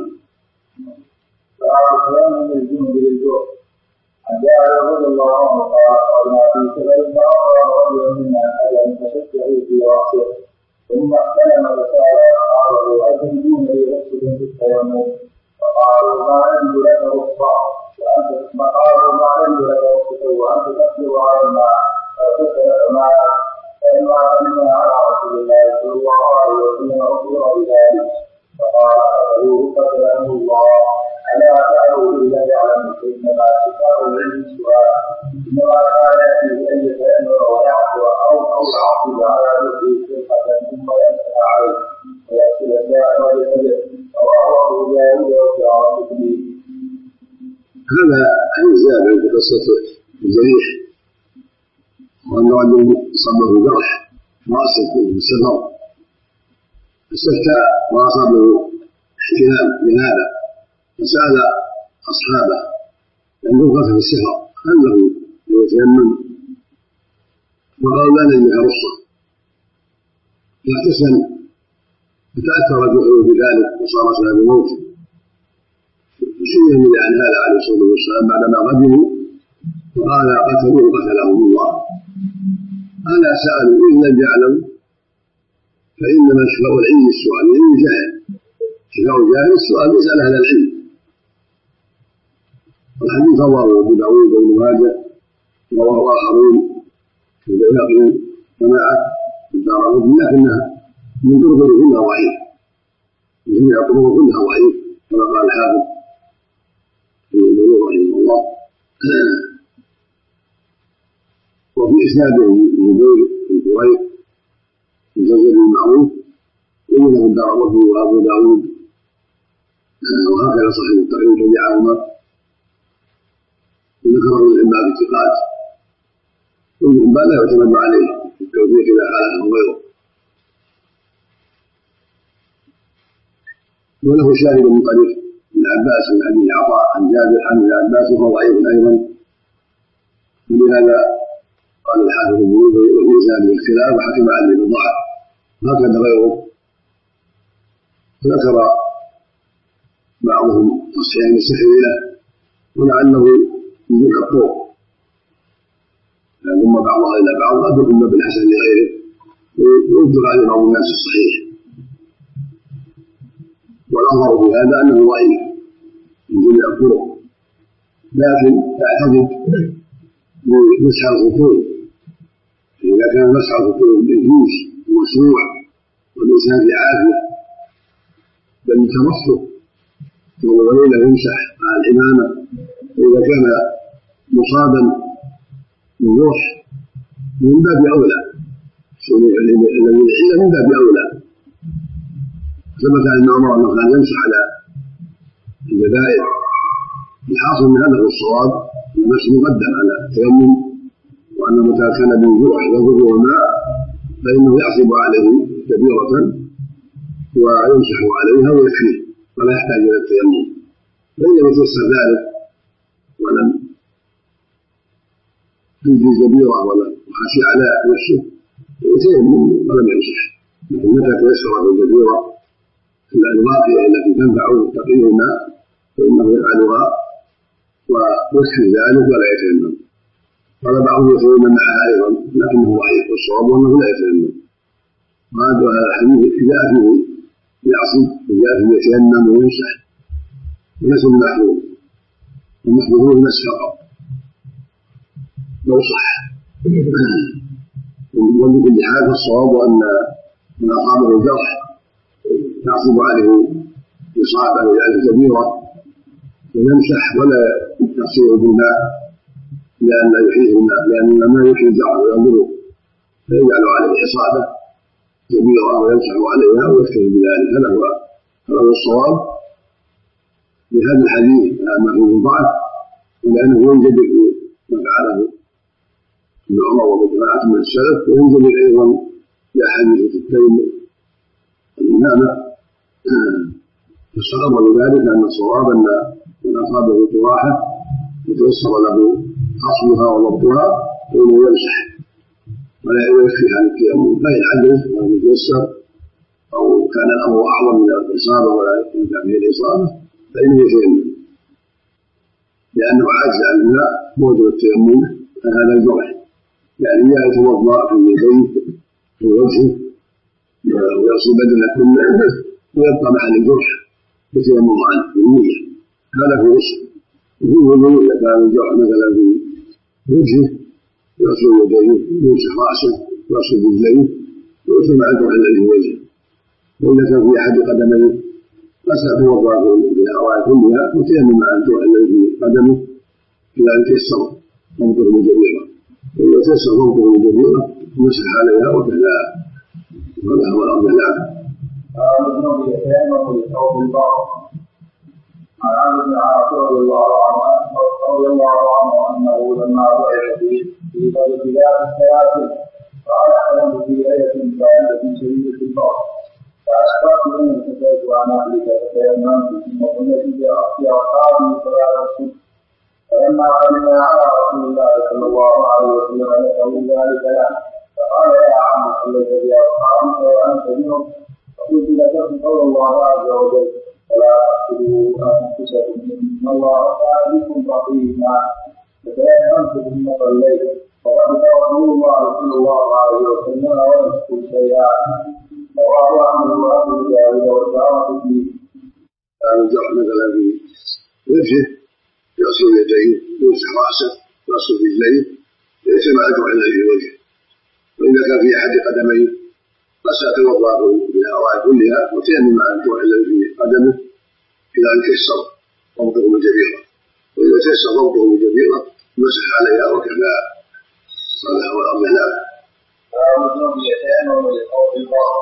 فأعلم من الجنب للجوع عن جابر رضي الله عنه قال قالنا في سبيل فأقام رجلا منا أجل فشكه في رأسه ثم احتلم فسال أصحابه أتجدون لي رخصة في التيمم فقالوا ما نجد لك رخصة وأنت فقالوا ما نجد لك رخصة وأنت تقدر على الماء فسكت معه فإما أمنا على رسول الله صلى الله عليه وسلم أخبر بذلك فقال أخبروه فسأله الله ألا تعلوا إلا يعلم إنما شفاء العلم السؤال إنما كان يأتي بأن يتأمر ويعفو أو أو يعقب على نفسه فرقة ثم يمسح عليه ويأكل الداء ويتجد رواه أبو داود والدارقطني. هذا حديث جابر في قصة الجريح وأن رجل صبه جرح رأسه في السفر فاستفتى وأصابه احتلام من هذا فسأل أصحابه عن رخصة في السفر هل له يتيمم؟ فقالوا لا نجد لك رخصة فاحتسن فتأثر جحره بذلك وصار سبب موته. سئل عن هذا عليه الصلاة والسلام بعدما قدموا فقال قتلوه قتلهم الله. ألا سألوا إذ لم يعلموا فإنما شفاء العلم السؤال العلم جاهل شفاء الجاهل السؤال يسأل أهل العلم. والحديث رواه أبو داود وابن ماجه رواه آخرون والبيهقي جماعة الدارقطني لكنها من طرق كلها ضعيف جميع الطرق كلها ضعيف كما قال الحافظ في البلوغ رحمه الله. وفي إسناده جبير بن كريب الجزري المعروف وله الدارقطني وأبو داود وهكذا صحيح التقريب تبعهما وذكره من باب الثقات ومن باب لا يعتمد عليه في التوفيق إذا خالفه غيره. وله شاهد من طريق ابن عباس بن أبي عطاء عن جابر عن ابن عباس وهو ضعيف أيضا ولهذا قال الحافظ الجنوبي وفي هذه الاختلاف وحكم عليه بالضعف هكذا غيره. ذكر بعضهم تصحيح السحر له ولعله من الطرق ثم بعضها إلى بعض قد يكون بالحسن لغيره ويطلق عليه بعض الناس الصحيح. والأظهر في هذا أنه ضعيف من جميع الطرق لكن تعتقد بمسح الخطوط إذا كان مسح الخطوط بالجوش ومشروع والإنسان في عافية بل متمسك والغليل يمسح مع الإمامة وإذا كان مصابا من روح من باب أولى الذي من باب أولى. ثبت أن عمر أنه كان يمسح على الجبائر. الحاصل من هذا الصواب المسح مقدم على التيمم، وأن متى كان بالجرح يضره الماء فإنه يعصب عليه كبيرة ويمسح عليها ويكفيه ولا يحتاج إلى التيمم. فإذا يتيسر ذلك ولم تجي كبيرة ولا خشي على نفسه يتيمم ولم يمسح. لكن متى تيسر الكبيرة الواقعة التي تنفع تقيه الماء فإنه يفعلها ويكفي ذلك ولا يتيمم. قال بعضهم يتيمم معها أيضا لكنه ضعيف، والصواب أنه لا يتيمم. وهذا الحديث جاء فيه يعصب وجاء فيه يتيمم ويمسح وليس المحظور، المحظور هو المسح فقط لو صح. وبكل حال فالصواب أن من أصابه الجرح يعصب عليه إصابة يعني كبيرة ويمسح ولا يغسله بالماء لأن يحييه الماء، لأن الماء يحيي الجرح وينظره فيجعل عليه إصابة كبيرة ويمسح عليها ويكتفي بذلك. هذا هو هذا هو الصواب بهذا الحديث ما فيه ضعف، ولأنه ينجبر ما فعله ابن عمر وجماعة من السلف، وينجبر أيضا لأحاديث التيمم الإمامة. فاستقر بذلك أن الصواب أن من أصابه جراحة يتيسر له حصلها وضبطها فإنه يمسح ولا يكفي عن التيمم. فإن عجز ولم يتيسر أو كان الأمر أعظم من الإصابة ولا ينفع به الإصابة فإنه يتيمم، لأنه عجز عن الماء موجب التيمم عن هذا الجرح، يعني لا يتوضأ في يديه في وجهه ويغسل بدنه كله ويبقى محل الجرح يتيمم عنه بالنية. هذا هو الأصل. وفي وجوه إذا كان الجرح مثلا في وجهه يغسل يديه ويمسح رأسه ويغسل رجليه ويغسل مع الجرح الذي في وجهه. وإذا كان في أحد قدميه مسح توضأ في الأعضاء كلها وتيمم مع الجرح الذي في قدمه إذا تيسر موضعه جميعا، وإذا تيسر موضعه جميعا مسح عليها وكذا. هذا هو الأمر. نعم. عن عمرو بن العاص رضي الله عنه رضي الله عنه انه لما بعث في بلد ذات السلاسل قال احلمت في ليله كانت شديده البرد فاشفقت ان التفت عن اهلك فتيممت ثم قلت براسي اصحابي صلاه الصبح فلما قدمنا على رسول الله صلى الله عليه وسلم نسال ذلك له فقال يا عم صليت باصحابك وانت منهم فقلت ذكرت قول الله عز وجل ولا تقتلوا أنفسكم إن الله كان بكم رحيما فتيممت ثم صليت وقد رسول الله صلى الله عليه وسلم ويذكر شيئا رواه أحمد وأبو داود والدارقطني. هذا الجرح مثلا في وجهه يغسل يديه يمسح رأسه يغسل رجليه ليس مع الجرح الذي في وجهه. وإذا كان في أحد قدميه مسح توضأ بالأعضاء كلها وتيمم مع الجرح الذي في قدمه إلى أن تيسر موضعه الجبيرة، وإذا تيسر موضعه الجبيرة مسح عليها وكذا. هذا هو الأمر. نعم. باب الذنب يتيمم لقول البر.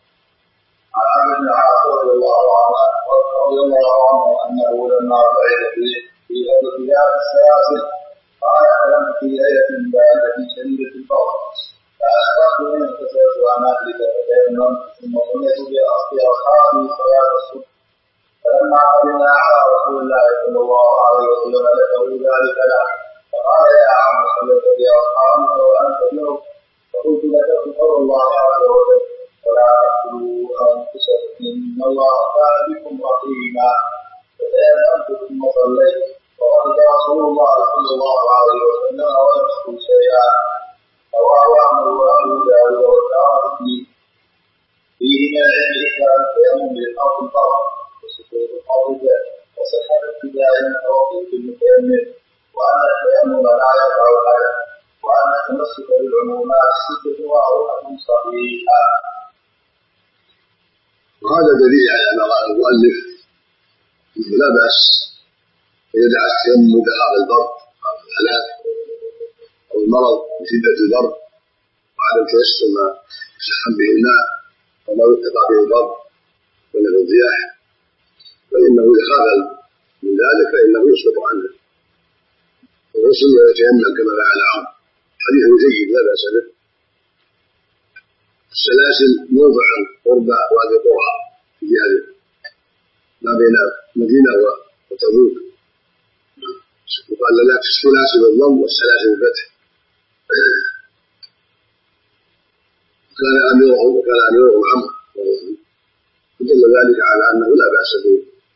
عن عمرو بن العاص رضي الله عنه رضي الله عنه أنه لما بعث في غزوة ذات السلاسل قال احلمت في ليلة باردة شديدة البرد فأشفقت ان التفت عن أهلك فتيممت ثم صليت برأسي أصحابي صلاة الصبح فلما قدمنا على رسول الله صلى الله عليه وسلم ذكروا ذلك له فقال يا عم صليت باصحابك وانت منهم فقلت ذكرت قول الله عز وجل ولا تقتلوا انفسكم ان الله كان بكم رحيما فتيممت ثم صليت وقد رسول الله صلى الله عليه وسلم ويذكر شيئا رواه احمد وابو داود والدارقطني. فيه من العلم اثبات التيمم للارض الفرد وسقوط القاعدة وصحة ابتداء توقيت المتيمم وأن التيمم لا يقع الحدث وأن التمسك بالعمومات ستة وأربعة صحيحة. وهذا دليل على ما قال المؤلف لا بأس أن يدع التيمم بهذا البرد أو الهلاك أو المرض بشدة البرد وعدم تيسر ما يسخن به الماء وما يتقى به البرد ولا بالرياح، فإنه إذا خاف من ذلك فإنه يسقط عنه يغسل ويتيمم كما فعل عمرو، حديث جيد لا بأس به. السلاسل موضع قرب وادي قرى في جهة ما بين المدينة وتبوك، وقال لا السلاسل بالضم والسلاسل بالفتح. كان أميرهم وكان أميرهم عمرو، ودل ذلك على أنه لا بأس به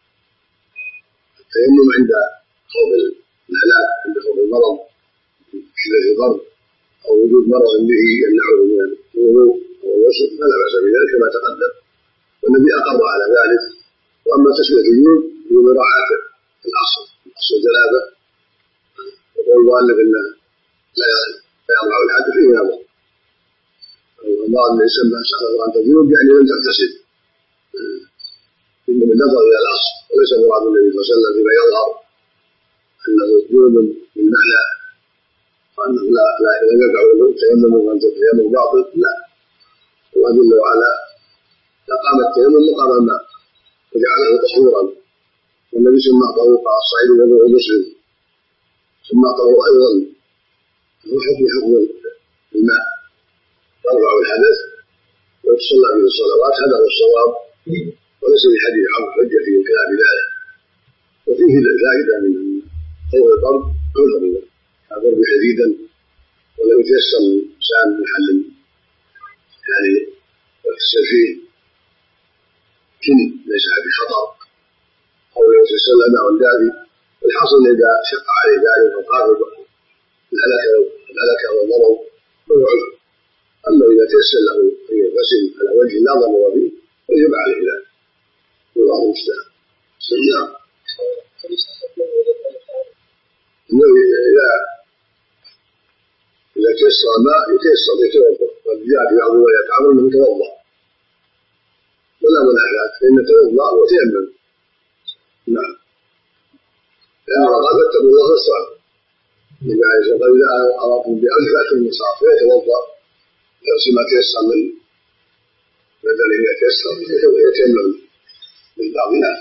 التيمم عند خوف الهلاك، عند خوف المرض شدة البرد أو وجود مرض به يمنعه من الوضوء والغسل فلا بأس بذلك كما تقدم، والنبي أقر على ذلك. وأما تسمية الجنوب بمراعاة الأصل أصل الجنابة، وقول المؤلف أنه لا يقع الحد فيه نظر، الله أن يسمى سأل أن تجنوب يعني لم تغتسل، إنما النظر إلى الأصل وليس مراد النبي صلى الله عليه وسلم فيما يظهر أنه جنوب بالمعنى وأنه لا لا يقع التيمم وأن التيمم باطل، لا، الله جل وعلا أقام التيمم مقام الماء وجعله طهورا، والنبي سماه طهور الصعيد وضوء مسلم، سماه طهور أيضا هو حكم حكم الماء يرفع الحدث ويتصلى به الصلوات، هذا هو الصواب، وليس لحديث عمرو حجة في الكلام ذلك. وفيه فائدة من طهور القلب كله الضرب شديدا ولم يتيسر الإنسان محل يعني يغتسل فيه كن ليس بخطر أو يغتسل ماء دافي، الحاصل إذا شق عليه ذلك وقال الهلكة والضرر فهو عذر. أما إذا تيسر له أن يغتسل على وجه لا ضرر فيه فيجب عليه ذلك، والله المستعان. نعم. إذا إذا تيسر الماء يتيسر يتوضأ، قد جاء في بعض الروايات عمرو أنه يتوضأ ولا منافات فإن توضأ وتيمم. نعم. لأن قال فاتقوا الله ما استطعتم، إذا عائشة قال إذا أردتم بألف فأتوا المصحف فيتوضأ يغسل ما تيسر من بدل إذا تيسر يتيمم من بعض الناس.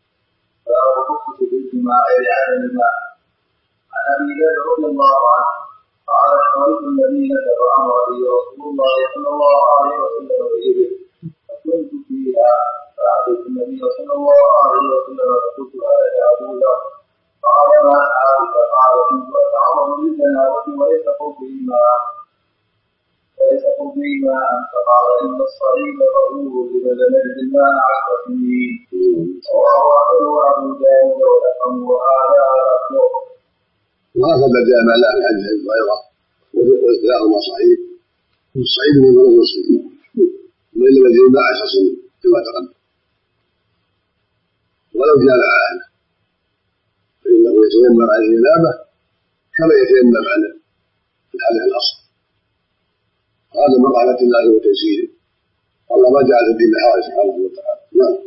عن أبي ذر رضي الله عنه قال شربت المدينة فأمر بي رسول الله صلى الله عليه وسلم بإبل فكنت فيها فأتيت النبي صلى الله عليه وسلم فقلت هذا يا أبو ذر قال ما أعرف قال كنت أتعرض للجنابة وليس قلبي ماء وليس قلبي ماء فقال إن الصعيد طهور لبدن الماء عشر سنين رواه أحمد وأبو داود ولحم وهذا على الأخبار. وهذا جاء ما لا من حديث غيره وكلاهما صحيح، الصعيد من بلوغ السنين وإن الذي يباع عشر سنين كما تقدم، ولو جامع أهله فإنه يتيمم عن الجنابة كما يتيمم عن الحدث الأصل. هذا من رحمة الله وتيسيره، الله ما جعل الدين حرج سبحانه وتعالى. نعم.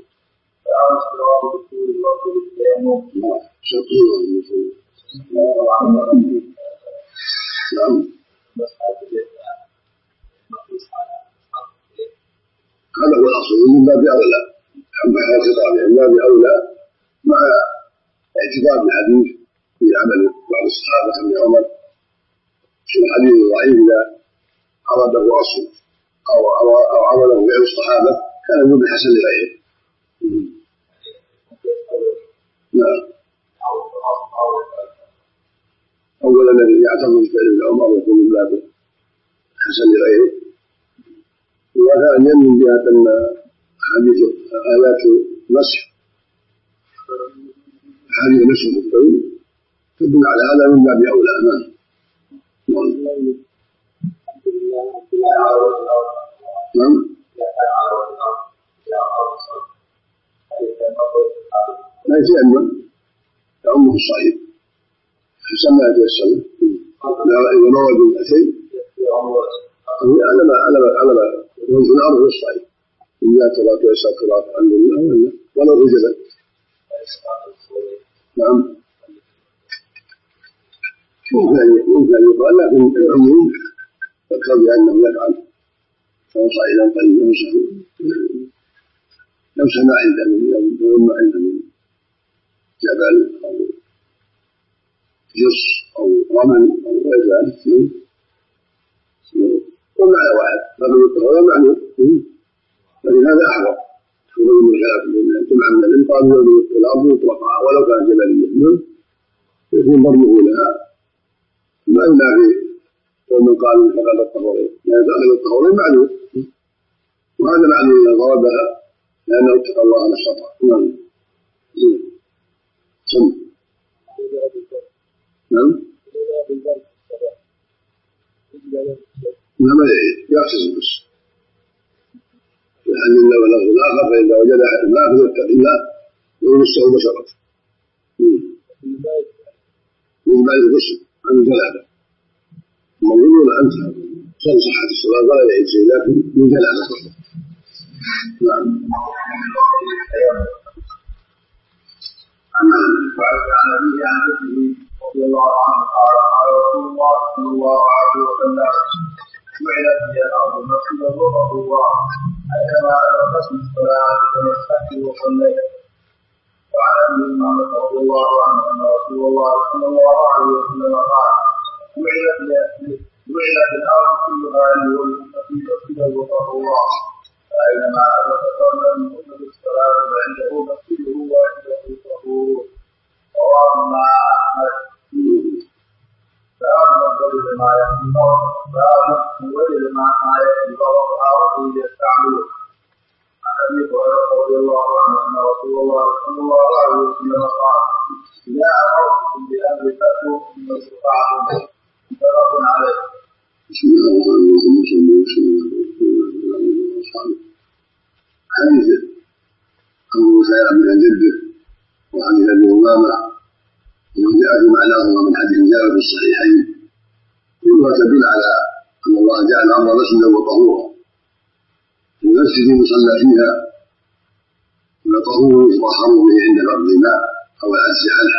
نعم. هذا هو الأصل من باب أولى، أما هذا الخطاب من باب أولى مع اعتبار الحديث في عمل بعض الصحابة كابن عمر في الحديث الضعيف إذا أراده أصل أو أو عمله غير الصحابة كان يكون بحسن غيره. نعم. أولا الذي يعتمد فعل ابن عمر يكون من باب حسن غيره، وثانيا من جهة أن حديث آيات مسح حديث مسح الطويل تدل على هذا من باب أولى. نعم. نعم. لا يتيمم يعمه الصعيد حسن ما يتيسر، إذا ما وجد الأثي أنا ما أنا ما أنا ما وجه الأرض هو الصعيد إن جاء تراب يسار تراب عند الله ولا ولا رجلا. نعم. ممكن أن يقال لكن العموم يذكر بأنه يفعل فهو صعيدا طيبا يمسح يمسح ما عنده من عنده من جبل أو جص أو ضمن وغير ذلك والمعنى واحد قبل الطهور والمعنى لكن هذا أحوط خروج من الخلاف لأن جمع من الإنقاذ يولي الأرض مطلقها ولو كان جبليا يكون ضمه لها ما ينافي ومن قال فقد الطهورين لأن فقد الطهورين معلوم وهذا معنى إذا ضربها لأنه اتقى الله ما استطاع. نعم سم نعم نعم يغتسل بس لأن الله ولغ الآخر فإذا وجد أحد ما يتقي الله ويمسه بشرته من بعد الغسل عن جنابه موجود أنت صار صحة الصلاة ولا يعيد شيء لكن من جنابه فقط. نعم. وعن أبي عن ابنه رضي الله عنه قال قال رسول الله صلى الله عليه وسلم جعلت لي الأرض مسجدا وطهورا أينما أدركتني الصلاة فمسحت وصليت. وعن أبي هريرة رضي الله عنه أن رسول الله صلى الله عليه وسلم قال جعلت الأرض كلها لي ولأمتي مسجدا وطهورا فأينما أدركت رجلا من أمة الصلاة فعنده مسجده وعنده طهور. رواه أحمد. باب من وجد ما يكفي باب من وجد ما يكفي ضربها وقيل يستعمله. عن أبي هريرة رضي الله عنه أن رسول الله صلى الله عليه وسلم قال إذا أمرتكم بأمر فأتوا مما استطعتم متفق عليه. بسم الله الرحمن الرحيم صلى الله عليه وسلم. حديث أبو موسى عن جده وحديث أبي أمامة ومن جاء في معناه من حديث جاء في الصحيحين كلها تدل على أن الله جعل الأرض مسجدا وطهورا المسجد مصلى فيها وطهور يتطهر به عند فقد الماء أو العجز عنه.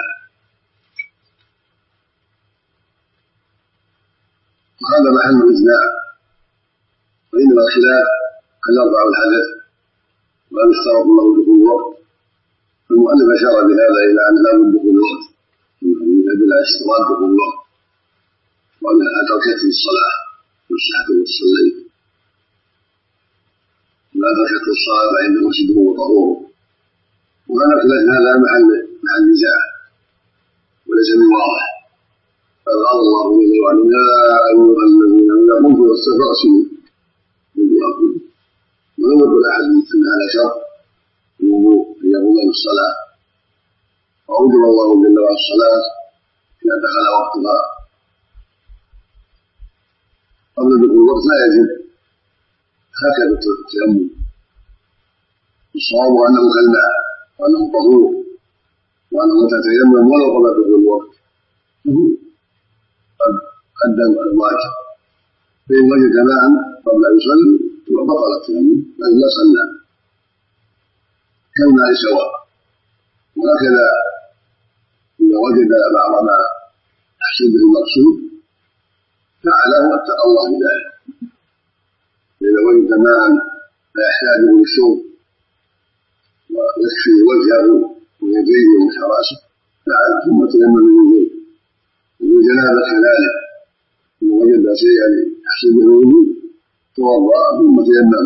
وهذا محل الإجماع وإنما الخلاف أن يرفع الحدث وأن يشترط له دخول الوقت. المؤلف أشار بهذا إلى أن لا بد دخول الوقت يدل على اشتراط دخول الوقت وأن أدركته الصلاة والصحة والصليت ما أدركته الصلاة فإن مسجده وطهوره. وهذا خلاف هذا محل محل نزاع وليس من واضح. قال الله جل وعلا يا أيها الذين آمنوا قوموا واستغفروا لربكم ولم يقل أحد أن على شرط الوضوء أن يقوم بالصلاة وأوجب الله جل وعلا الصلاة إذا دخل وقتها. قبل دخول الوقت لا يجب هكذا التيمم الصواب أنه كالماء وأنه طهور وأنه تتيمم ولو قبل دخول الوقت قد قدم الواجب فإن وجد ماء قبل أن يصلي وبطل التيمم لكن لا صلى كالماء سواء. وهكذا إذا وجد بعض ما يحصل به المقصود فعله واتقى الله بذلك. إذا وجد ماء لا يحتاجه للشرب ويكفي وجهه ويديه ومن راسه فعل ثم تيمم من يديه. ومن جنابه كذلك إذا وجد شيئا يحصل به الوضوء توضأ ثم تيمم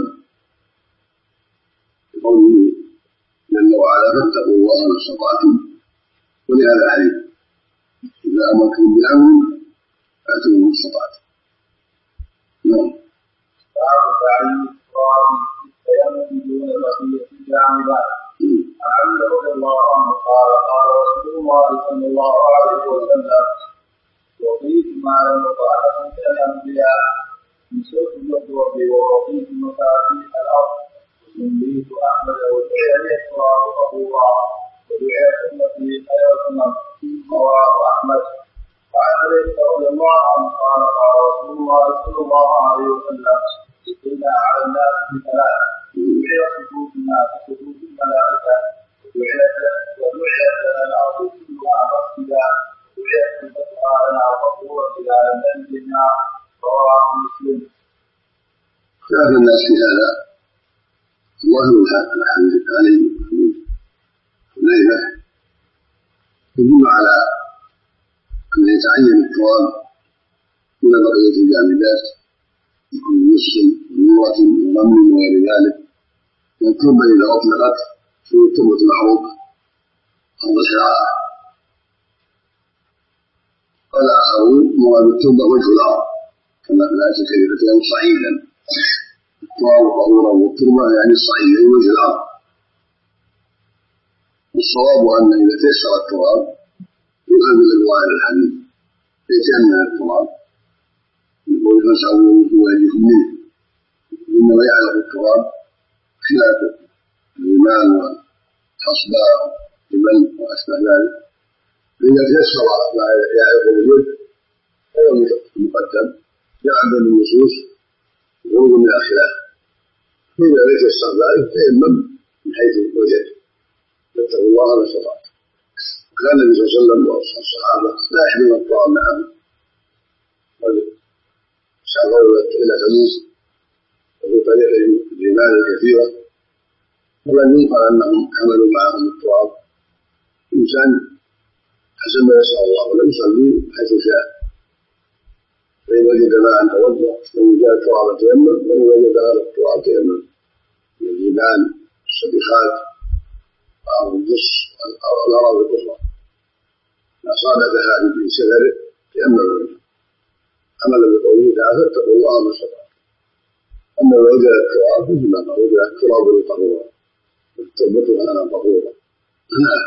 بقوله جل وعلا فاتقوا الله ما استطعتم. ولهذا الحديث إذا أمرتم بالأمر فأتوا ما استطعتم. نعم. باب تعيين الصلاة في التيمم دون بقية الجامعة. عن علي رضي الله عنه قال قال رسول الله صلى الله عليه وسلم وقيت ما لم يطع لكم من الأنبياء من سوء الرب ووقيت مفاتيح الأرض وسميت أحمد وجعل الصلاة طهورا ودعاء أمتي خير الأمم. رواه أحمد. وعن علي رضي الله عنه قال قال رسول الله صلى الله عليه وسلم إنا على الناس بثلاث وجعل سجود الناس سجود الملائكة وجعلت لنا الأرض كلها مسجدا وجعلت البشر لنا طهورا إلى أن ننزلنا. رواه مسلم. خلاف الناس في هذا الله الحمد عليه الليلة يدل على أن يتعين التراب من بقية الجامدات يكون نصف نورة ورمل وغير ذلك، والتربة إذا أطلقت في التربة المعروفة أو الحرارة. قال آخرون مراد التربة وجه الأرض كما في الآية الكريمة صعيدا، التراب طهورا والتربة يعني الصعيد أي وجه الأرض. والصواب أن إذا تيسر التراب يؤخذ من الظاهر الحديث يتيمم التراب ويمسحه ويجف منه، إنما يعلق التراب خلاف الرمال والحصباء والجبل وأشبه ذلك. فإذا تيسر ما يعلق باليد فهو المقدم يعلم النصوص ويخرج من الخلاف. فإذا لم يتيسر ذلك تيمم من حيث وجد، فاتقوا الله ما استطعتم. كان النبي صلى الله عليه وسلم والصحابة لا يحملون الطعام معهم، قد سافروا إلى تبوك وفي طريقهم الرمال الكثيرة ولم ينقل أنهم حملوا معهم التراب. الإنسان حسب ما يسأل الله ولم يصلي حيث شاء، فإن وجد ماء توضأ، وإن وجد التراب تيمم، وإن وجد هذا التراب تيمم من الجبال السبيخات أو الجص أو الأراضي الأخرى أصابتها في سفره تيمم منه، عملا بقوله تعالى فاتقوا الله ما استطعتم. أما لو وجد التراب فيما وجد التراب طهورا تربتها أنا طهورا. نعم.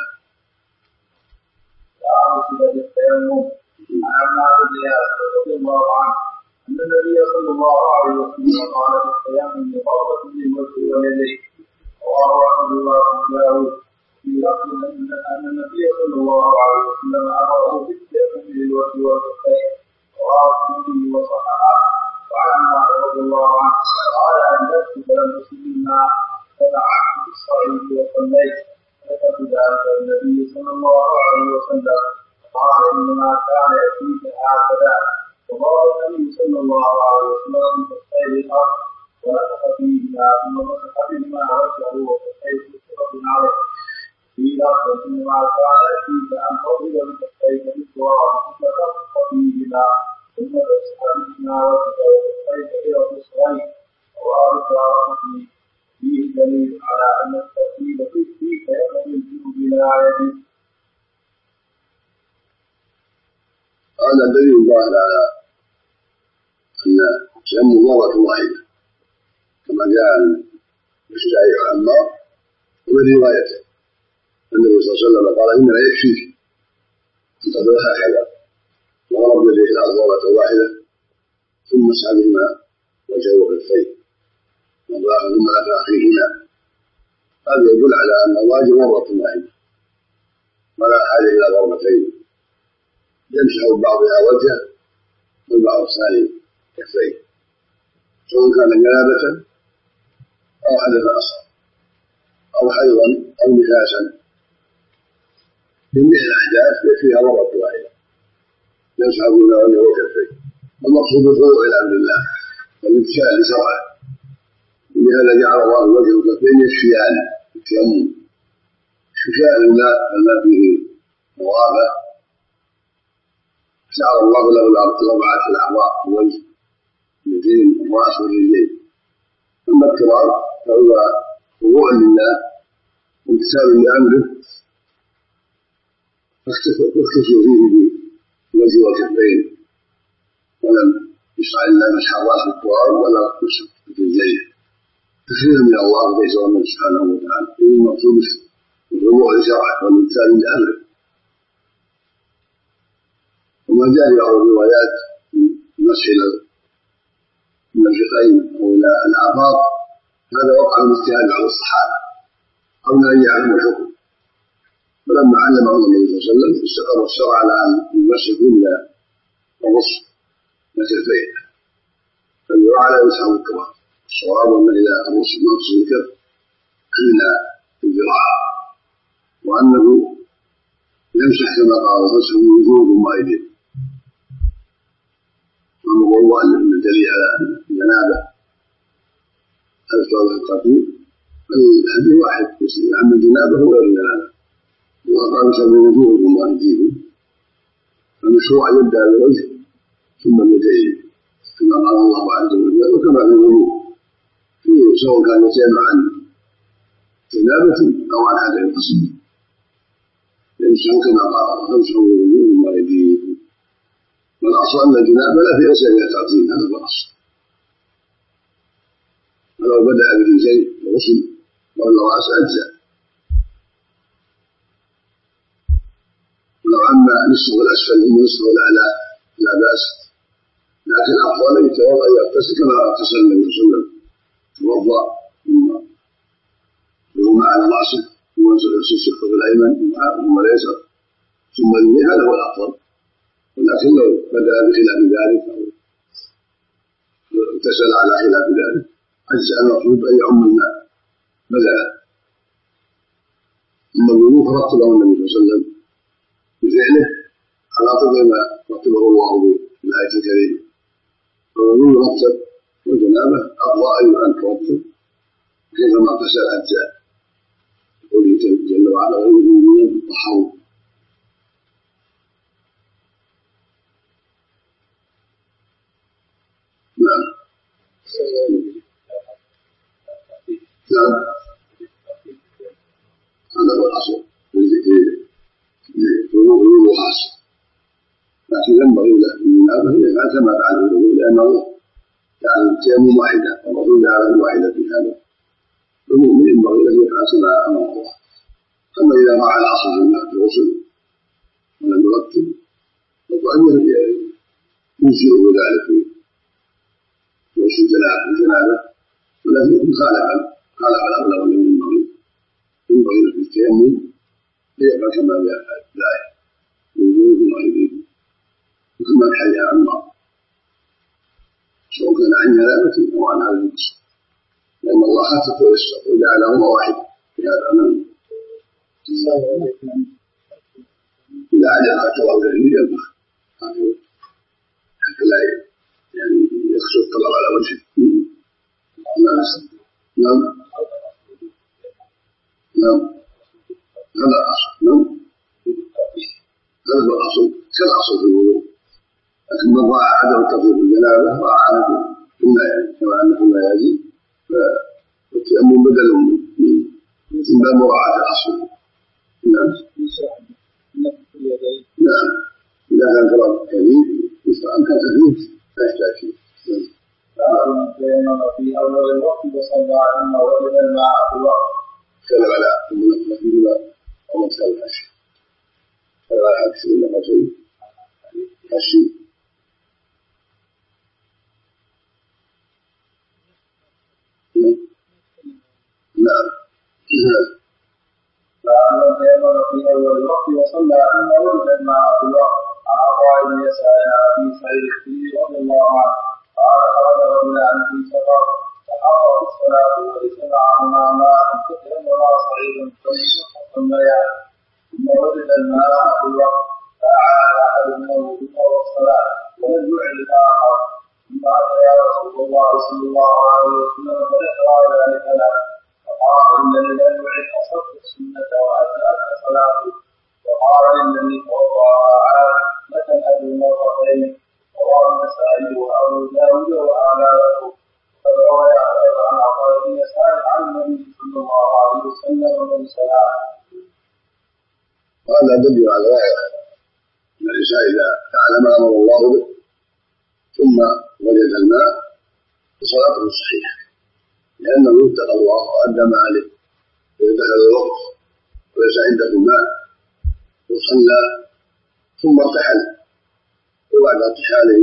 عن عمار بن ياسر رضي الله عنه أن النبي صلى الله عليه وسلم قال في التيمم بضربة للوجه واليدين، رواه أحمد وأبو داود في لفظ أن النبي صلى الله عليه وسلم أمره بالتيمم للوجه والكفين، رواه الترمذي وصححه. وعن عمار رضي الله عنه قال أنزلت فلم أصب الماء فدعوت بالصعيد وصليت، فذكرت ذلك النبي صلى الله عليه وسلم قال إنما كان يأتيك هكذا، وضرب النبي صلى الله عليه وسلم بكفيه الأرض ونفخ فيهما ثم مسح بهما وجهه وكفيه بسرة عليه. في لفظ إنما كان يأتيك أن تضرب بكفيك بالتراب ثم تنفخ فيهما ثم تمسح بهما وجهه وكفيك إلى الأصغرين، رواه الدارقطني. فيه دليل على أن الترتيب في تيمم الجنوب لا يجوز. هذا دليل ظاهر على أن التيمم مرة واحدة كما جاء في صحيح عمار ومن روايته النبي صلى الله عليه وسلم قال إنما يكفيك أن تضرب هكذا وضرب يديه الأرض مرة واحدة ثم مسح بهما وجهه وكفيه وضربهما ثم لف أخيهما. هذا يدل على أن الواجب مرة واحدة ولا حاجة إلى ضربتين، يمسح بعضها وجهه والبعض الثاني كفيه، سواء كان جنابة أو حدث أصغر أو حيضا أو نفاسا. جميع الأحداث فيها مرة واحدة يمسح بهما وجهه وكفيه. المقصود الخضوع إلى أمر الله والامتثال لشرعه، ولهذا جعل الله الوجه وكفين يشفيان التيمم، شفاء الماء الماء فيه مغابة، جعل الله له الأربعة الأعضاء الوجه اليدين والرأس والرجلين. أما التراب فهو خضوع لله وامتثال لأمره، فاختص فيه بالوجه والكفين ولم يشرع إلا مسح الرأس بالتراب ولا مسح بالرجلين تخفيفا من الله ليس من سبحانه وتعالى. المقصود الخضوع لشرعه والامتثال لأمره. وما جاء بعض الروايات من مسح المرفقين أو إلى الآفاق هذا وقع من اجتهاد بعض الصحابة قبل أن يعلم الحكم، فلما علمه النبي صلى الله عليه وسلم استقر الشرع على أن المسح إلا الرسل مسحتين، فالذراع لا يمسح بالتراب. الصواب أن إلى الرسل نقص الكف إلا الذراع، وأنه يمسح كما قال مسح الوجوه وأيديه. أمر الله أن الدليل على الجنابة أذكر القتيل الحديث واحد يسلم عن الجنابة وغير الجنابة، وقال مسح وجوهكم وأيديكم، فمن المشروع يبدأ بالوجه ثم اليدين كما قال الله عز وجل وكما في الوضوء سواء كان يتيمم عن جنابة أو عن حدث القصد يمسح كما قال فامسحوا بوجوهكم وأيديكم والأصل أن الجنابة لا في أسباب تعظيم هذا الرأس ولو بدأ باليدين الغسل ولا رأس أجزاء ولو عم نصفه الأسفل ثم نصفه الأعلى لا بأس لكن الأفضل أن يتوضأ يغتسل كما اغتسل النبي صلى الله عليه وسلم توضأ ثم على رأسه ثم يغسل شقه الأيمن ثم اليسار ثم يمين هذا هو الأفضل ولكن لو بدأ بخلاف ذلك أو اغتسل على خلاف ذلك أجزاء المفروض أن يعم الماء بدأ أما الوضوء فرتبه النبي صلى الله عليه وسلم بفعله على طبع ما رتبه الله بالآية الكريمة فالوضوء مرتب والجنابة أفضل أيضا أن ترتب كيفما اغتسل أجزاء قوله جل وعلا وجوه طهور نعم نعم هذا هو الأصل الوضوء خاص لكن ينبغي له الجنابة أن يفعل كما فعل الوضوء لأن الله جعل التيمم واحدة والرسول جعله واحدة في هذا المؤمن ينبغي له يفعل كما أمر الله أما إذا راعى الأصل في الغسل ولم يرتب فقد يجزئه ذلك في غسل الجنابة ولكن يكون خالفا خالف الأغلب من ينبغي ينبغي له في التيمم ليفعل كما يفعل الآية وجوه وأيديهم ثم الحي عن الله سواء كان عن جنابة أو عن هذا النص لأن الله خفف ويسر وجعلهما واحد في هذا الأمر إذا عجل خطوة الجليل ينفخ حتى لا يعني يخشى الطلب على وجهه نعم نعم هذا الأصل نعم هذا هو الأصل كالأصل في الوضوء لكن من راعى عدم التطهير بالجنابة راعى عنه إما يعني كما أنه لا يزيد فالتيمم بدل من باب مراعاة الأصل نعم نعم إذا كان فرق كبير يستطيع أن كان خفيف لا يحتاج فيه في أول الوقت وصلى ثم وجد الماء في الوقت كلام على المنقل في الماء أو مسألة الحشي فلا عكس إنما شيء حشي نعم فأما التيمم في أول الوقت وصلى ثم وجد الماء في الوقت عن عطاء بن يسار عن أبي سعيد الخدري رضي الله عنه قال خرج رجلان في سفر فحضرت الصلاة وليس معهما ماء فتيمم صعيدا فصليا ثم وجد الماء في الوقت فأعاد أحدهما الوضوء والصلاة ولم يعد الآخر ثم أتى يا رسول الله صلى الله عليه وسلم فذكر ذلك له فقال الذي لم يعد أصبت السنة وأتأت صلاته وقال للذي توضأها عاد متى أبي مرتين رواه النسائي وأبو داود وأعلى له وقد روى أيضا عن عطاء بن يسار عن النبي صلى الله عليه وسلم والسلام. وهذا دليل على ذلك أن الإنسان إذا فعل ما أمر الله به ثم وجد الماء فصلاته صحيحة لأنه اتقى الله وأدى ما عليه إذا دخل الوقت وليس عنده ماء وصلى ثم ارتحل وبعد ارتحاله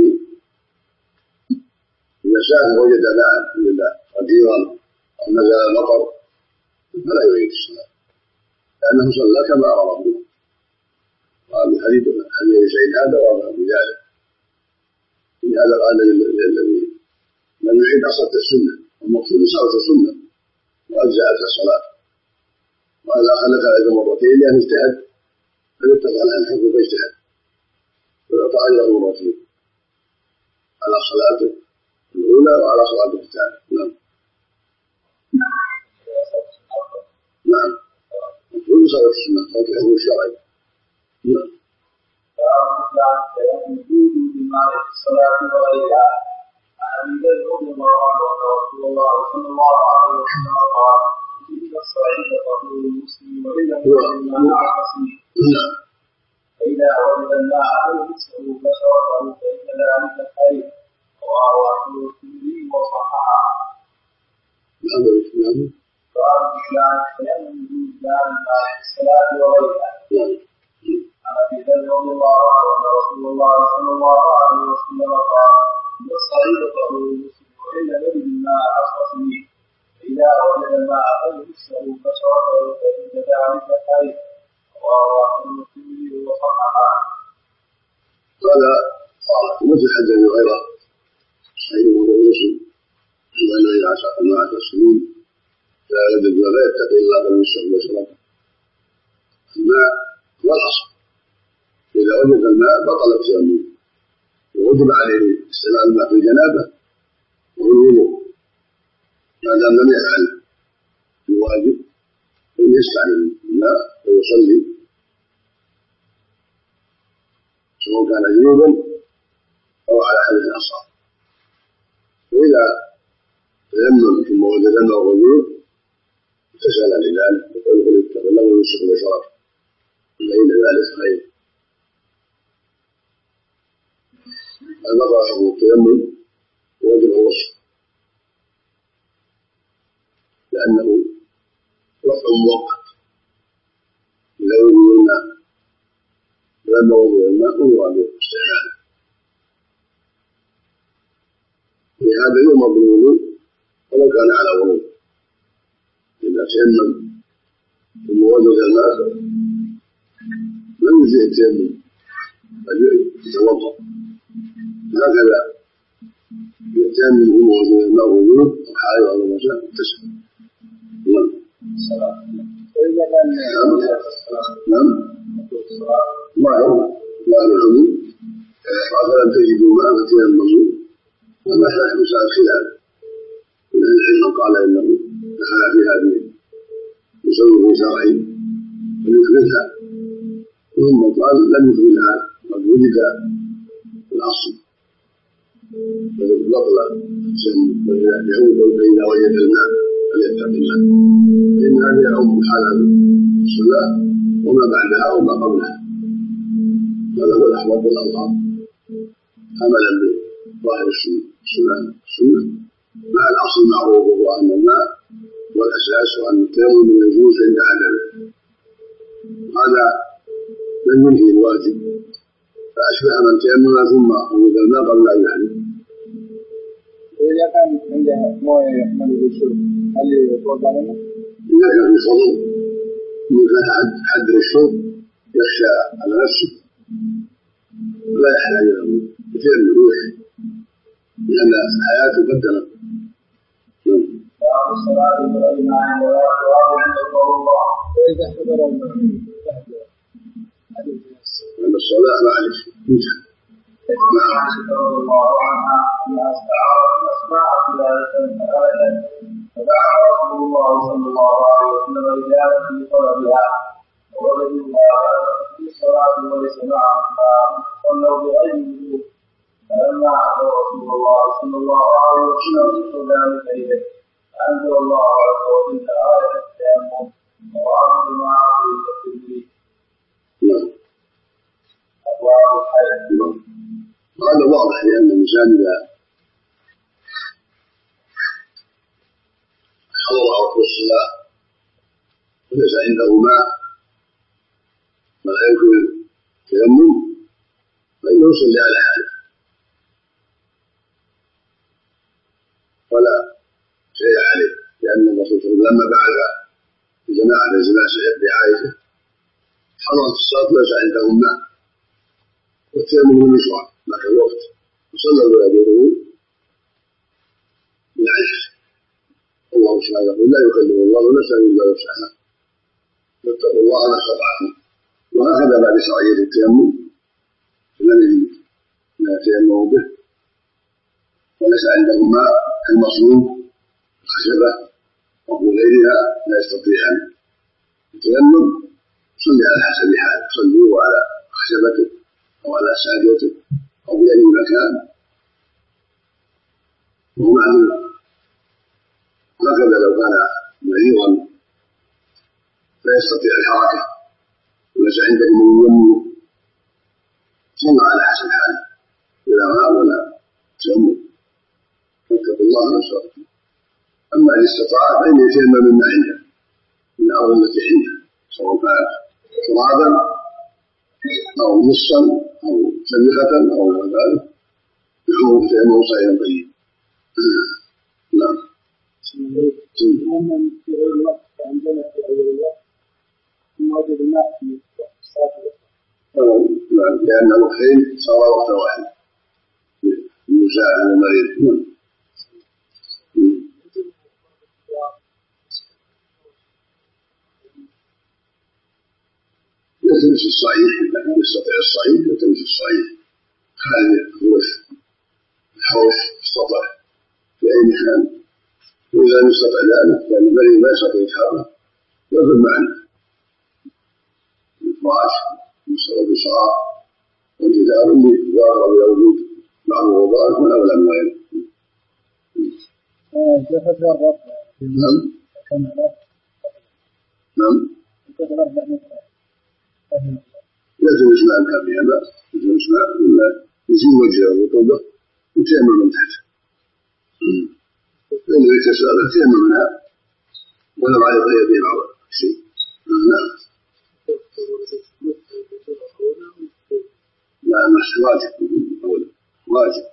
إذا سافر وجد ماء وجد غديرا أو نزل المطر فلا يعيد الصلاة لأنه صلى كما أمر الله. وهذا الحديث حديث سعيد هذا وهذا بذلك لهذا قال الذي لم يعيد أصلت السنة والمقصود صلاة السنة وأجزأت الصلاة. وهذا خلق أيضا مرتين لأن اجتهد فيتقى عنها الحكم فاجتهد ويعطى أجره مرتين على صلاته الأولى وعلى صلاته الثانية. نعم نعم المقصود صلاة السنة صلاة الحكم الشرعي. نعم باب التيمم بماء الصلاة وغيرها. عن ابي ذر رضي الله عنه ان رسول الله صلى الله عليه وسلم قال: ان الصعيد طهور المسلم وان الماء عصي فاذا وجد الماء فليمسه بشرته فان ذلك خير. رواه احمد الترمذي وصححه. قال الاسلام التيمم بماء الصلاة وغيرها. عن ابي ذر رضي الله عنه ان رسول الله صلى الله عليه وسلم قال: ان الصعيد طهور المسلم وان يجد الماء عصي فاذا وجد الماء فليمسه بشرته فان ذلك خير. رواه احمد الترمذي وصححه. هذا مثل حديث غيره صحيح مسلم وانه اذا عصى الماء تسليم لا يجد ولا يتقي الله فليمسه بشرته. الماء هو الاصل، اذا وجد الماء بطل التيمم ووجب عليه استعمال الماء في الجنابه وهو الوضوء. ما دام لم يفعل الواجب ان يستعمل الماء ويصلي سواء كان جنوبا او على حدث اصغر. واذا تيمم ثم وجد الماء وجود اغتسل لذلك وقال فليتق الله ويمسك بشرته فان ذلك خير. المرأة حكم التيمم وجب الوصف لأنه وضع مؤقت إذا وجد الماء ولما وجد الماء أمر بالاستعمال. لهذا يؤمر بالوضوء ولو كان على وضوء. إذا تيمم ثم وجد الماء لم يجزئ التيمم بل يتوضأ. هكذا يتيمم ثم وجد الماء وجود حائض على المساء تسلم. نعم. نعم. ما هو ما العموم فلم تجدوا ماء فتيمموا وما شاء مساء خلاف من العلم قال انه دخل في هذه مسوغ شرعي فليثبتها ثم قال لم يثبتها قد وجد الاصل بطل يعود فإذا وجد الماء فليتق الله فإن هذا يعم حال الصلاة وما بعدها وما قبلها. هذا هو الأحوط والأظهر عملا بظاهر السنة مع الأصل المعروف وهو أن الماء هو الأساس وأن التيمم يجوز عند عدمه. هذا لم ينهي الواجب فأشبه من تيمم ثم وجد الماء قبل أن يحدث. إذا كان عنده مويه يحمل بالشرب هل يتوضأ منه؟ إذا كان في صدر إذا كان حد الشرب يخشى على نفسه لا يحتاج له يتيمم ويحيي لأن حياته قدمت. باب الصلاة بغير ماء ويقرأ الله. وإذا حضر الماء أن الصلاة معلش انتهى. وعن عائشة رضي الله عنها أنها استعارت الأسماء في ذلك فأبدا فدعا رسول الله صلى الله عليه وسلم رجالا في طلبها ووجدوا الله في الصلاة وليس معها صلوا بغير وجود. فلما أتوا رسول الله صلى الله عليه وسلم ذكر ذلك إليه أنزل الله عز وجل آية التيمم وأمر ما أقول التدريب. أبواب الحياة. وهذا واضح لأن الإنسان إذا حضر وقت الصلاة وليس عنده ماء ولا يمكن التيمم فإنه يصلي على حاله ولا شيء عليه، لأن الرسول صلى الله عليه وسلم لما بعث جماعة الناس بعائشة حضرت الصلاة وليس عندهم ماء والتيمم من يشرع ما كان وقت وصلى ولا يدعو بالعجز. الله سبحانه يقول لا يكلف الله نفسا الا وسعها فاتقوا الله ما استطعتم. وهكذا بعد شرعية التيمم لم يجد ما يتيمم به وليس عندهم ماء المصروف الخشبة وهو غيرها لا يستطيع ان يتيمم صلي على حسب حاله، صلوا على خشبته أو على سادته أو في أي مكان وهو معذور. هكذا لو كان مريضا لا يستطيع الحركة وليس عنده من يمه صلى على حسب حاله ولا ماء ولا تيمم فاتقوا الله ما استطعتم. أما إن استطاع فإن يتيمم مما عنده من الأرض التي عنده سواء كانت ترابا أو نصا أو سبخة أو غير ذلك يحمل التيمم صحيحا طيب. نعم. في غير الوقت عندنا في غير الوقت موجود الماء في الصلاة لأن الوقتين صار وقت واحد المساعد المريض. يتمس الصعيد إذا كان يستطيع الصعيد يتمس الصعيد هذا هو الحوش استطاع في أي مكان. وإذا لم يستطع ذلك لأن المريض لا يستطيع يتحرك يأخذ معنا الفراش يصير بشراء وانتدار اللي ظاهر بوجود بعض الوظائف من أولى من غيره. نعم نعم يجوز ماء كان فيها ماء يجوز ماء ولا يزيل وجهه وطوبه وتيمم من تحته. لأنه يتساءل تيمم منها ولا على غير بعض شيء. نعم. لا مش واجب واجب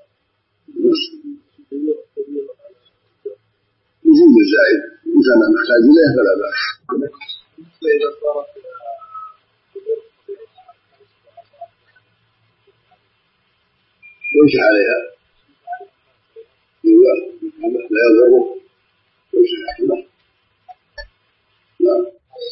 يزيد الزائد إن كان محتاج إليه فلا بأس. يمشي عليها لا يضره يمشي عليها. نعم.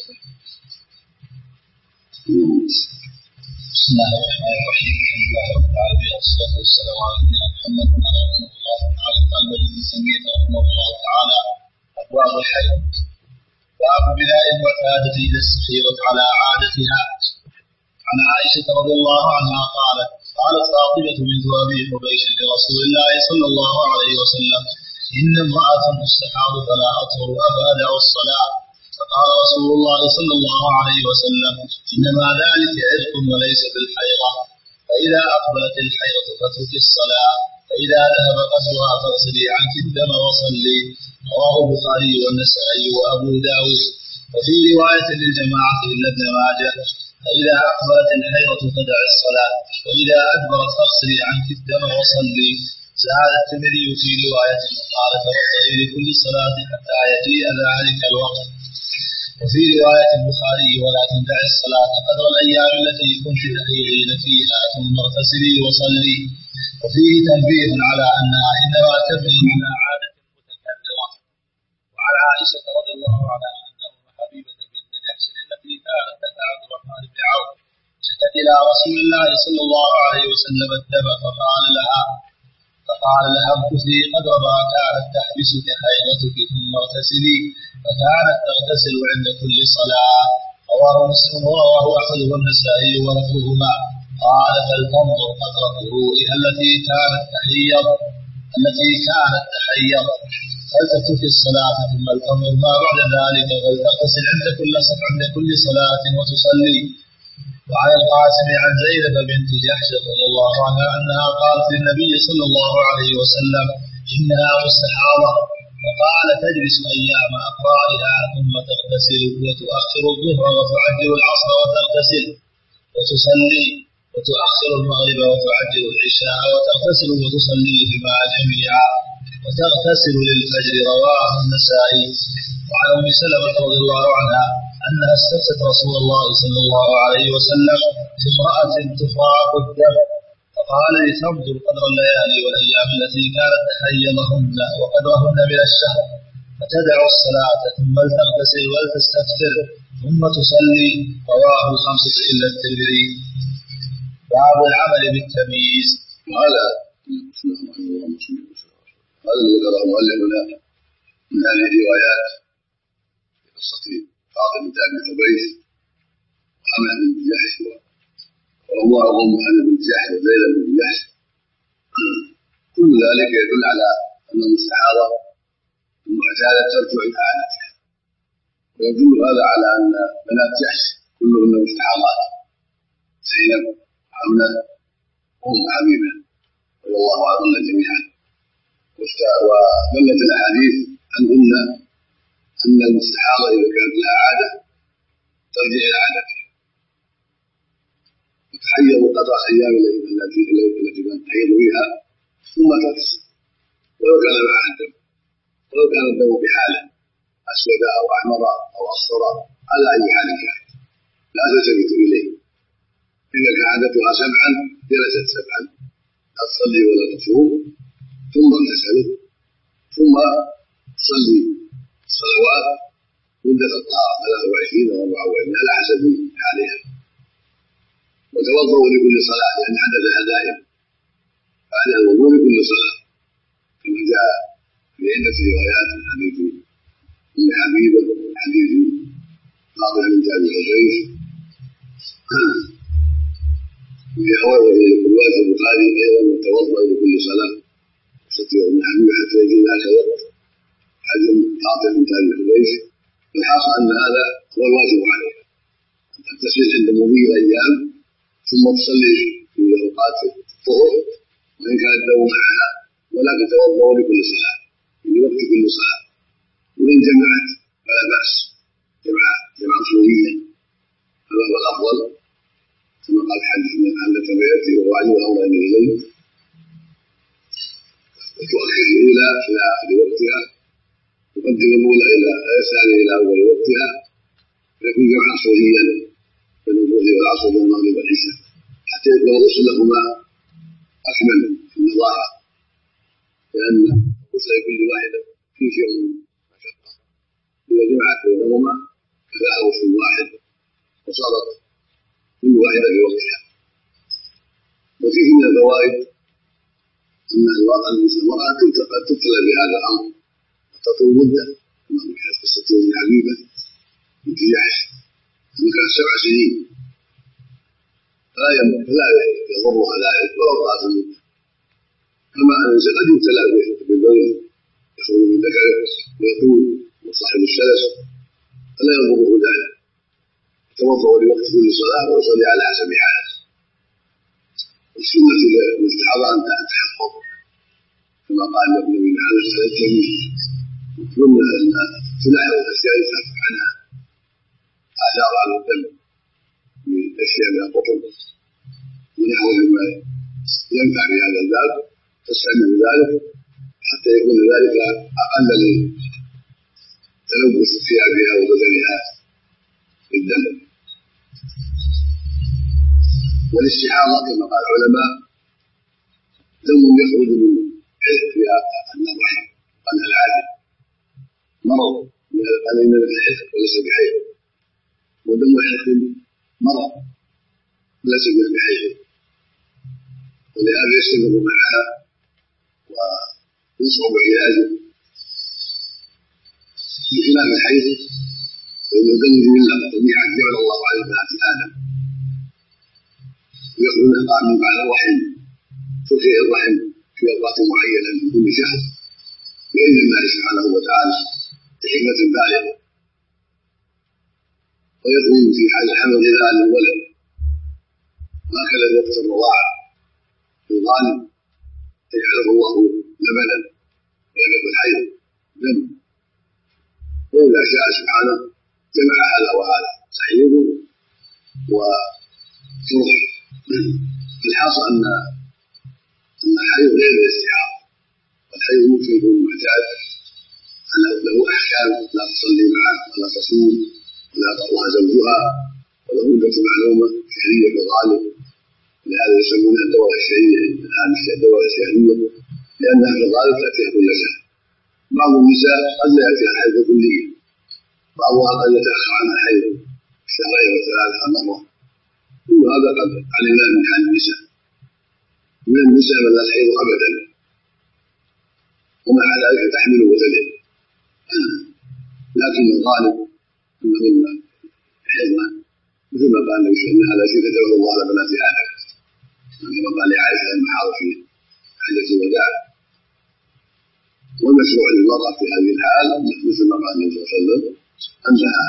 بسم الله الرحمن الرحيم. الحمد لله رب العالمين والصلاة والسلام على نبينا محمد وعلى آله وصحبه تعالى قال ابن تيمية رحمه الله تعالى أبواب الحيض. باب بناء المعتادة إلى السخيرة على عادتها. عن عائشة رضي الله عنها قالت قالت فاطمة بنت أبي حبيش لرسول الله صلى الله عليه وسلم إن امرأة تستحاض فلا أطهر أفأدع الصلاة. فقال رسول الله صلى الله عليه وسلم إنما ذلك عرق وليس بالحيضة. فإذا أقبلت الحيضة فاترك الصلاة فإذا ذهب قدرها فاغسلي عنك الدم وصلي. رواه البخاري والنسائي وأبو داود. وفي رواية للجماعة إلا ابن ماجه فإذا أقبلت الحيضة فدع الصلاة وإذا أدبرت فاغسلي عنك الدم وصلي. زاد الترمذي في رواية قال فاغسلي لكل صلاة حتى يجيء ذلك الوقت. وفي رواية البخاري ولا تدع الصلاة قدر الأيام التي كنت تحيضين فيها ثم اغتسلي وصلي. وفيه تنبيه على أنها إنما تبني على عادة متكررة. وعن عائشة رضي الله عنها أن أم حبيبة بنت جحش التي كانت تدع عبد الرحمن بن عوف شكت إلى رسول الله صلى الله عليه وسلم الدم فقال لها فقال لها امكثي قدر ما كانت تحبسك حيضتك ثم اغتسلي. فكانت تغتسل عند كل صلاة. رواه مسلم ورواه أحمد والنسائي ولفظهما. قال فلتنظر قدر طهورها التي كانت تحيض التي كانت تحيض فلتترك الصلاة ثم لتنظر ما بعد ذلك فلتغتسل عند كل عند كل صلاة وتصلي. وعن القاسم عن زينب بنت جحش رضي الله عنها أنها قالت للنبي صلى الله عليه وسلم إنها مستحاضة فقال تجلس أيام أقرارها ثم تغتسل وتؤخر الظهر وتعجل العصر وتغتسل وتصلي وتؤخر المغرب وتعجل العشاء وتغتسل وتصليهما جميعا وتغتسل للفجر. رواه النسائي. وعن أم سلمة رضي الله عنها أنها استفتت رسول الله صلى الله عليه وسلم في امرأة تفاق الدم فقال لتنظر قدر الليالي والأيام التي كانت تحيضهن وقدرهن من الشهر فتدع الصلاة ثم تغتسل ولتستغفر ثم تصلي. رواه الخمسة إلا الترمذي. باب العمل بالتمييز. هذا هذا الذي ذكره المؤلف هنا من هذه الروايات في قصة فاطمة بنت أبي حبيش وحمد بن جحش وأموال أم محمد بن جحش وزينب بن جحش، كل ذلك يدل على أن المستحاضة المعتادة ترجع إلى عادتها، ويدل هذا على أن بنات جحش كلهن مستحاضات، زينب وحملة وأم حبيبة رضي الله عنهن جميعا. ودلت الأحاديث عنهن أن المستحاضة إذا كانت لها عادة ترجع إلى عادتها وتحيض قدر أيام التي التي كانت تحيض فيها ثم تغتسل، ولو كان معها الدم، ولو كان الدم بحاله أسود أو أحمر أو أصفر على أي حال كان لا تلتفت إليه. إذا كان عادتها سبعا جلست سبعا لا تصلي ولا تصوم، ثم اغتسلت، ثم تصلي الصلوات مدة الطهارة ثلاثة وعشرين أو أربعة وعشرين على حسب حالها، وتوضأ لكل صلاة لأن عددها دائم، فعليها الوضوء لكل صلاة كما جاء في عدة روايات من حديث أم حبيبة حديث فاطمة بنت أبي حبيش في رواية البخاري أيضا وتوضأ لكل صلاة تستطيع أم حبيبة حتى يجي ذاك الوقت حديث فاطمة بنت أبي حبيش. الحاصل أن هذا هو الواجب عليها، أن تغتسل عند مضي الأيام ثم تصلي في أوقات الظهر وإن كان الدم معها، ولكن تتوضأ لكل صلاة لوقت كل صلاة، وإن جمعت فلا بأس جمع جمع صوريا، هذا هو الأفضل كما قال حديث من أهل تبعتي وواجب أمرين إليه، وتؤخر الأولى إلى آخر وقتها، تقدم الأولى إلى الثانية إلى أول وقتها، فيكون جمعا صوريا بين الظهر والعصر والمغرب والعشاء حتى يكون غسلهما أكمل في النظافة، لأن غسل كل واحدة في يوم مشقة، إذا جمعت بينهما فلها غسل واحد وصارت كل واحدة في وقتها. وفيه من الفوائد أن المرأة قد تبتلى بهذا الأمر وتطول مدة، كما في قصة أم حبيبة بنت جحش أنها كانت سبع سنين فلا يضرها ذلك ولو طالت المدة، كما أن الإنسان قد يبتلى بالبول يخرج من ذكره ويطول وصاحب السلس فلا يضره ذلك، يتوضأ لوقت كل صلاة ويصلي على حسب حاله. والسنة للمستحاضة أن تتحفظ كما قال النبي عليه الصلاة والسلام ثم أن تلاحظ الأشياء التي تخفف عنها آثار على الدم من أشياء من القطب ونحو مما ينفع في هذا الباب، تستعمل ذلك حتى يكون ذلك أقل لتلوث ثيابها وبدنها بالدم. والاستحاضة كما قال العلماء دم يخرج من عرق أن الرحم أن العادة مرض من القليل من العرق وليس بحيض، ودم العرق مرض وليس بحيض، ولهذا يستمر معها ويصعب علاجه بخلاف الحيض فإنه دم جملة طبيعة جعل الله على بنات آدم ويخرج من بعد الرحم ترخي الرحم في أوقات معينة من كل شهر بإذن الله سبحانه وتعالى بحكمة بالغة، ويكون في حال الحمل غذاء للولد، وهكذا وقت الرضاعة في الغالب يجعله الله لبنا ولم الحيض دم، وإذا شاء سبحانه جمع هذا وهذا تحيض وترخي. الحاصل أن أن الحيض غير الاستحاضة، والحيض ممكن يكون معتاد له أحكام لا تصلي معه ولا تصوم ولا تطلع زوجها وله مدة معلومة شهرية في الغالب، لهذا يسمونها الدورة الشهرية الآن الدورة الشهرية لأنها في الغالب تأتيها كل شهر. بعض النساء قد لا يأتيها حيض كلية، بعضها قد يتأخر عنها حيض شهرين وثلاثة مرة، كل هذا قد علمنا من حال النساء. من النساء من لا تحيض أبدا ومع ذلك تحمل وتلد، لكن الغالب أنهن يحيضن مثل ما قال النبي ان هذا شيء تدعو الله على بنات ادم، كما قال لعائشه لما حاضر في حجه الوداع. والمشروع للمراه في هذه الحال مثل ما قال النبي صلى الله عليه وسلم انها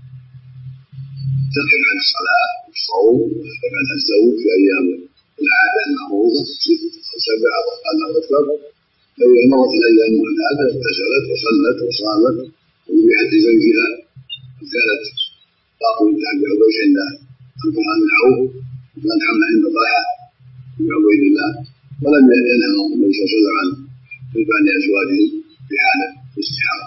تقف عن الصلاه والصوم وتقف عن الزوج في ايام العاده المعروضه ست او سبع او اقل او اكثر، فاذا مرت الايام المعتاده اغتسلت وصلت وصامت وذبحت لزوجها وكانت باقي بنت عبد عبيش عند عبد الرحمن بن عوف وكانت حمله عند طلحه بن عبيد الله، ولم ينهى النبي صلى الله عليه وسلم عن قربان ازواجه في حاله الاستحاضه.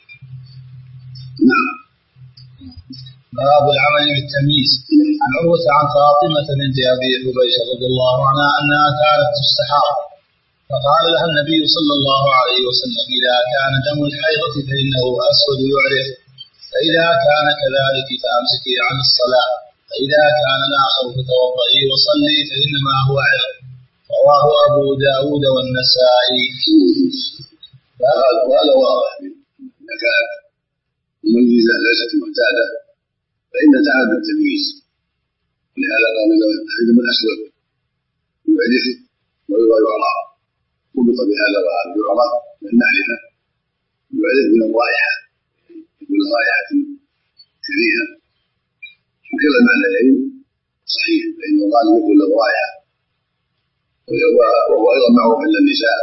نعم. باب العمل بالتمييز. عن عروة عن فاطمة بنت أبي حبيش رضي الله عنها أنها كانت تستحاض، فقال لها النبي صلى الله عليه وسلم: إذا كان دم الحيضة فإنه أسود يعرف، فإذا كان كذلك فأمسكي عن الصلاة، فإذا كان الآخر فتوضئي وصلي فإنما هو عرق. رواه أبو داود والنسائي. وهذا واضح إذا كانت مميزة ليست معتادة فإن تعب التمييز، ولهذا قال الحجم الأسود يعرف ويعرى، ربط بهذا ويعرى من نعرفه يعرف من الرائحة، من رائحة كريهة، وكلا المعنيين صحيح فإنه قال يقول له رائحة، وهو أيضا معروف عند النساء،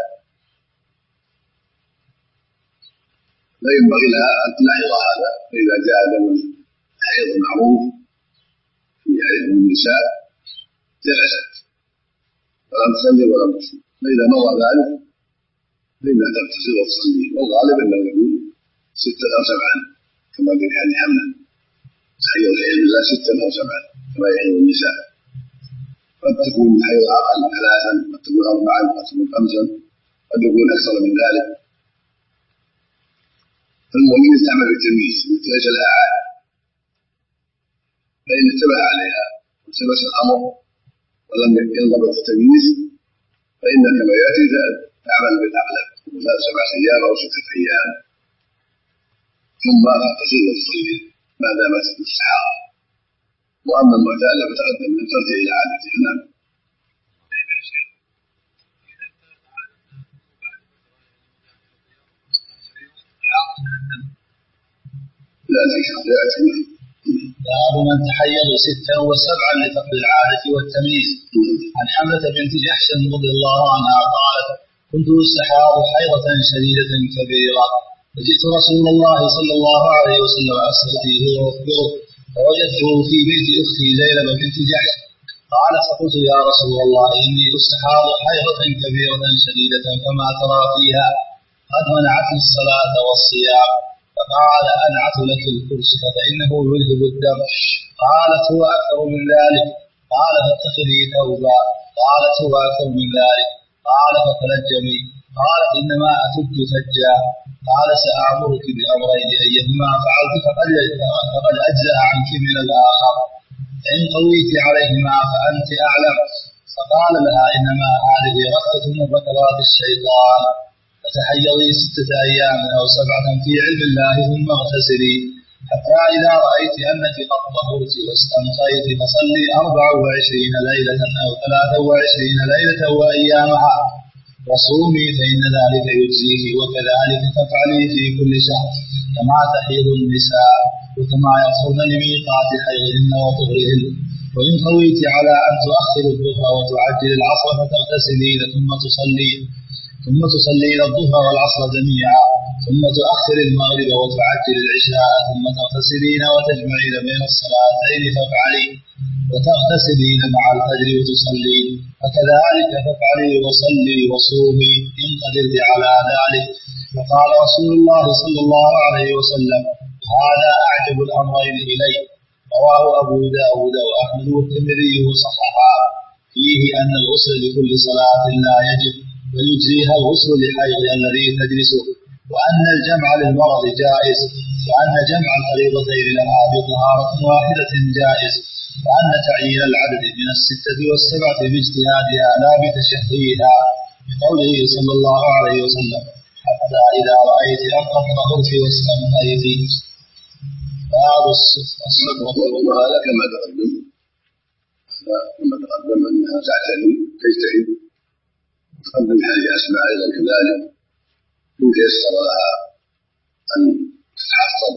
لا ينبغي لها أن تلاحظ هذا. فإذا جاء دم الحيض المعروف يعرفه النساء جلست ولم تصلي ولم تصلي، فإذا مضى ذلك فإنها تغتسل وتصلي، والغالب أنه يكون ستة أو سبعا كما في حديث حمله حيض الحيض لا ستة أو سبعا كما يحيض النساء، قد تكون الحيض أقل ثلاثا، قد تكون أربعا، قد تكون خمسا، قد يكون أكثر من ذلك. فالمؤمن يستعمل بالتمييز ليس لها عادة، فإن انتبه عليها وثبت الأمر ولم ينضبط التمييز فإن كما يأتي تعمل بالأغلب سبعة أيام أو ستة أيام ثم تغتسل وتصلي ما دامت مستحاضة. وأما المعتادة فتقدم من ترجع إلى عادتها. نعم. باب من تحيض ستا وسبعا لفقد العادة والتمييز. عن حملة بنت جحش رضي الله عنها قالت: كنت استحاض حيضة شديدة كبيرة، فجئت رسول الله صلى الله عليه وسلم أستفتيه وأخبره، فوجدته في بيت أختي زينب بنت جحش. قال: فقلت: يا رسول الله، إني استحاض حيضة كبيرة شديدة فما ترى فيها؟ قد منعتني الصلاة والصيام. فقال: أنعت لك الكرسي فإنه يذهب الدم. قالت: هو أكثر من ذلك. قال: فاتخذي ثوبا. قالت: هو أكثر من ذلك. قال: فتلجمي. قالت: إنما أتبت ثجا. قال: سأعمرك بأمرين، أيهما فعلت فقد أجزأ عنك من الآخر، فإن قويت عليهما فأنت أعلم. فقال لها: إنما هذه غثة من غثرات الشيطان، فتحيضي ستة أيام أو سبعة في علم الله ثم اغتسلي، حتى إذا رأيت أنك قد طهرت واستنقيت فصلي أربع وعشرين ليلة أو ثلاثة وعشرين ليلة وأيامها، وصومي فإن ذلك يجزيه، وكذلك تفعلي في كل شهر كما تحيض النساء وكما يطهرن لميقات حيضهن وطهرهن. وإن قويت على أن تؤخر الظهر وتعجل العصر فتغتسلين ثم تصلي ثم تصلين الظهر والعصر جميعا، ثم تؤخر المغرب وتعجل العشاء ثم تغتسلين وتجمعين بين الصلاتين فافعلي، وتغتسلين مع الفجر وتصلين، فكذلك تفعلي وصلي وصومي إن قدرت على ذلك. وقال رسول الله صلى الله عليه وسلم: هذا أعجب الأمرين إلي. رواه أبو داود وأحمد والترمذي وصححه. فيه أن الغسل لكل صلاة لا يجب، ويجزيها الغسل لحيض الذي تجلسه، وأن الجمع للمرض جائز، وأن جمع الفريضتين لها بطهارة واحدة جائز، وأن تعيين العدد من الستة والسبعة باجتهادها لا بتشهيها، بقوله صلى الله عليه وسلم: حتى إذا رأيت أن قد طهرت واستنقيت. باب الصدقة وهذا كما تقدم كما تقدم أنها تعتني تجتهد. تقدم حديث أسماء أيضا كذلك إن تيسر لها أن تتحفظ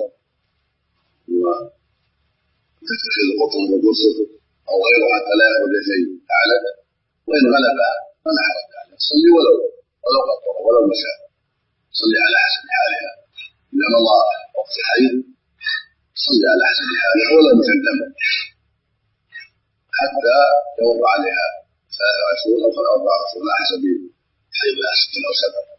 وتتخذ قطن وقصر أو غيره حتى لا يخرج شيء أعلى، وإن غلبها فلا حرج عليها صلي ولو ولو قطر ولو مشى، صلي على حسب حالها. إذا مضى وقت حيض صلي على حسب حالها ولو مسلم حتى يوضع عليها ثلاثة أشهر أو أربعة أشهر على حسب حيضها ستة أو سبعة.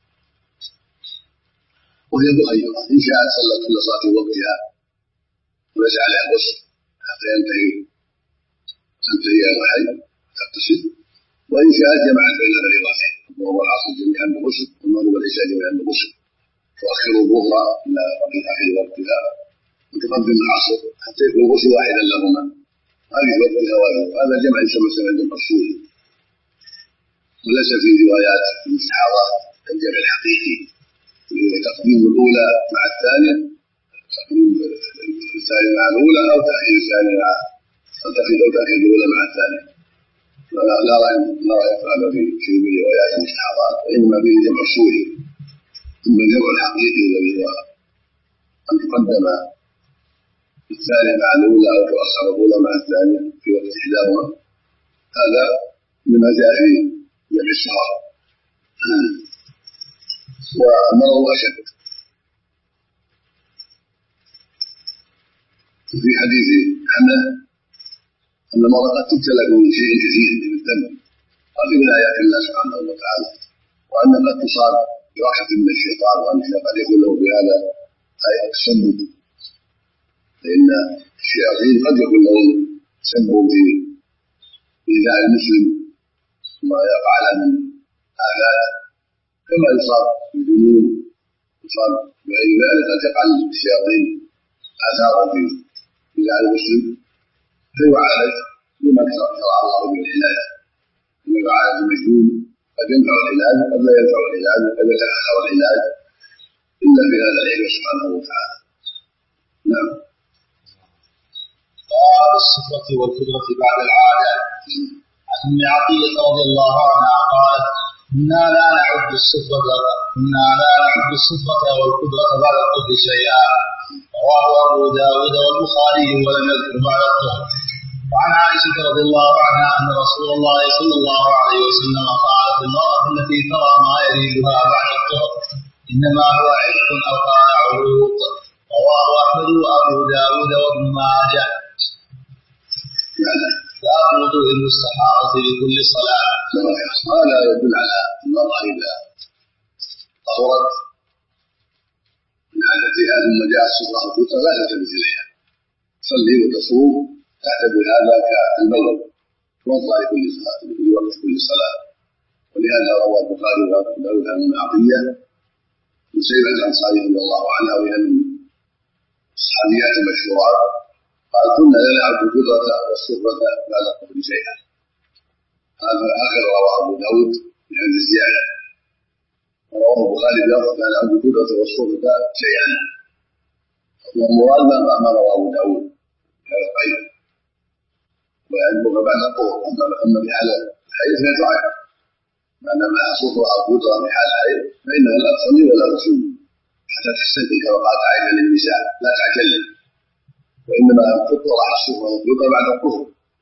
وهي مخيرة إن شاءت صلت كل صلاة في وقتها وليس عليها غسل حتى ينتهي تنتهي الحيض تغتسل، وإن شاءت جمعت بين الفريضتين الظهر والعصر جميعا بغسل والمغرب والعشاء جميعا بغسل، تؤخر الظهر إلى آخر وقتها وتقدم العصر حتى يكون غسل واحدا لهما هذه وقتها واحد. هذا جمع يسمى سند الأصول، وليس في روايات المستحاضة الجمع الحقيقي تقديم الأولى مع الثانية، تقديم الثانية مع الأولى أو تأخير الثانية مع أو تأخير الأولى مع الثانية. فلا لا لا يفعل في شيء من روايات المستحاضات، وإنما فيه جمع أصولي. ثم الجمع الحقيقي الذي هو أن تقدم الثانية مع الأولى أو تؤخر الأولى مع الثانية في وقت إحداهما، هذا لما جاء في جمع السهر. والمرض أشد. في حديث حمد أن المرض قد تبتلى من شيء كثير من الدم هذه من آيات الله سبحانه وتعالى، وأن قد تصاب برحمة من الشيطان، وأن قد يكون له بهذا تسبب، فإن الشياطين قد يكون لهم تسبب في إيذاء المسلم وما يقع له من آلات، كما يصاب بالجنون يصاب بغير ذلك. قد يقع الشياطين آثاره في إيذاء المسلم فيعالج بما شرع الله بالعلاج. لما يعالج المجنون قد ينفع العلاج قد لا ينفع العلاج قد يتأخر العلاج إلا بهذا العلم سبحانه وتعالى. نعم. باب الصفرة والقدرة بعد العادة. عن ام عطية رضي الله عنها قالت: كنا لا نعد الصفرة كنا لا نعد الصفرة والقدرة بعد الطهر شيئا. رواه أبو داود والبخاري ولم يذكر بعد الطهر. وعن عائشة رضي الله عنها أن رسول الله صلى الله عليه وسلم قال في المرأة التي ترى ما يريدها بعد الطهر إنما هو عرق أو قال عروق. رواه أحمد وأبو داود وابن ماجه. باب وضوء المستحاضة لكل صلاة. هذا يدل على المرأة إذا طهرت من عادتها ثم جاء الصفرة والقدرة لا تلتفت إليها، تصلي وتصوم تعتبر هذا كالمغرب توضأ لكل صلاة في وقت كل صلاة. ولهذا روى البخاري وابو داود عن ام عطية من سيدة الأنصارية رضي الله عنها وهي من الصحابيات المشهورات قال: كنا لا نعد القدرة والصفرة بعد الطهر شيئا. هذا آخر رواه أبو داود بهذه الزيادة، ورواه البخاري بلفظ لا نعد القدرة والصفرة شيئا، والمراد ما رواه أبو داود هذا القيد ويعدها بعد الطهر. أما في حال الحيض فهي تعد، ما دام لها صفرة أو قدرة في حال الحيض فإنها لا تصلي ولا تصوم حتى تستنقذ كما قالت عائشة للنساء: لا تعجلن، وإنما تطرح الصفرة والقدرة بعد الطهر.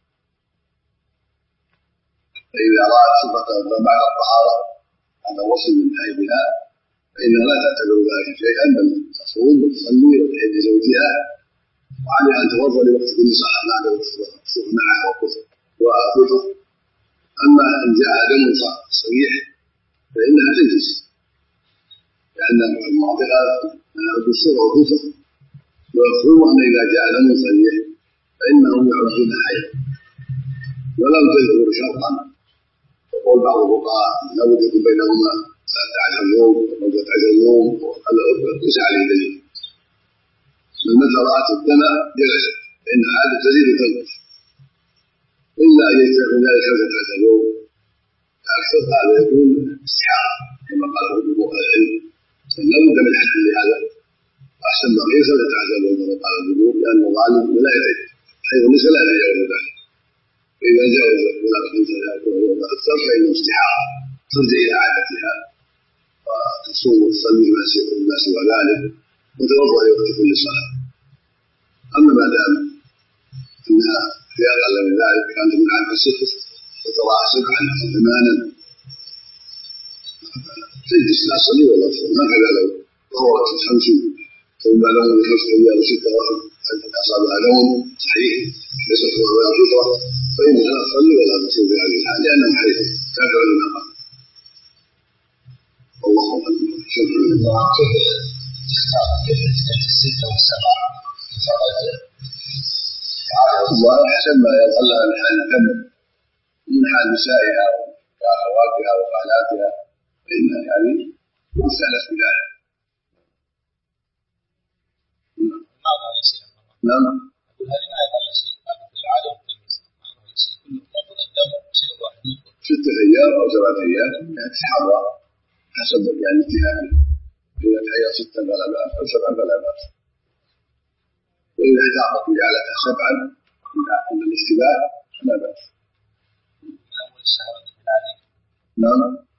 فإذا رأت صفرة بعد الطهارة هذا وصل من حيضها فإنها لا تعتبر ذلك شيئا، بل تصوم وتصلي وتحب زوجها، وعليها أن توضأ لوقت كل صلاة بعد الصفرة معها وقدرة. أما إن جاء دم صريح فإنها تنجس، لأن المعتقد أن الصفرة والقدرة ويفهم أن إذا جاء دم صريح فإنهم يعرفون حيض، ولم تذكر شرطا. يقول بعض الفقهاء لا بد يكون بينهما ثلاثة عشر يوم أو خمسة عشر يوم، ليس عليه دليل. من متى رأت الدم جلست فإن عادة تزيد وتنقص، إلا أن يستغل ذلك خمسة عشر يوم أكثر، هذا يكون استحاضة كما قال بعض العلم. لا بد من حد لهذا أحسن ما قيل فلا تعتبر المرأة على الوضوء لأنه غالب لا يدري حيث النساء لا يتجاوز ذلك. فإذا جاوز ولا خمسة ولا أكثر فإنه استحاضة ترجع إلى عادتها وتصوم وتصلي ما سوى ذلك وتوضأ لوقت كل صلاة. أما ما دام أنها في أقل من ذلك كانت من عدد الصفر وتضع سبعا ثمانا تجلس لا تصلي ولا تصوم. هكذا لو ظهرت الخمس ثم لون بخمسة أيام وستة أصابها لون صحيح ليست ولا فطرة فإنها لا تصلي ولا تصوم في هذه الحال لأنها حيض تابع لما قال. والله أعلم. شكرا لله. تختار كيف تستمتع الستة والسبعة وحسب ما يظل لها من حال الدم من حال نسائها وأخواتها وخالاتها فإنها يعني مستأنس بذلك. نعم. هل ما يظل شيء هذا في العادة والتمييز؟ ما يظل شيء كله نقض الدم شيء واحد نقض. ستة أيام أو سبعة أيام تتحرى حسب يعني اجتهادها. إذا تحيا ستة فلا بأس أو سبعة فلا بأس. وإذا احتاطت وجعلتها سبعا عند الاشتباه فلا بأس. من أول الشهر الهلالي. نعم.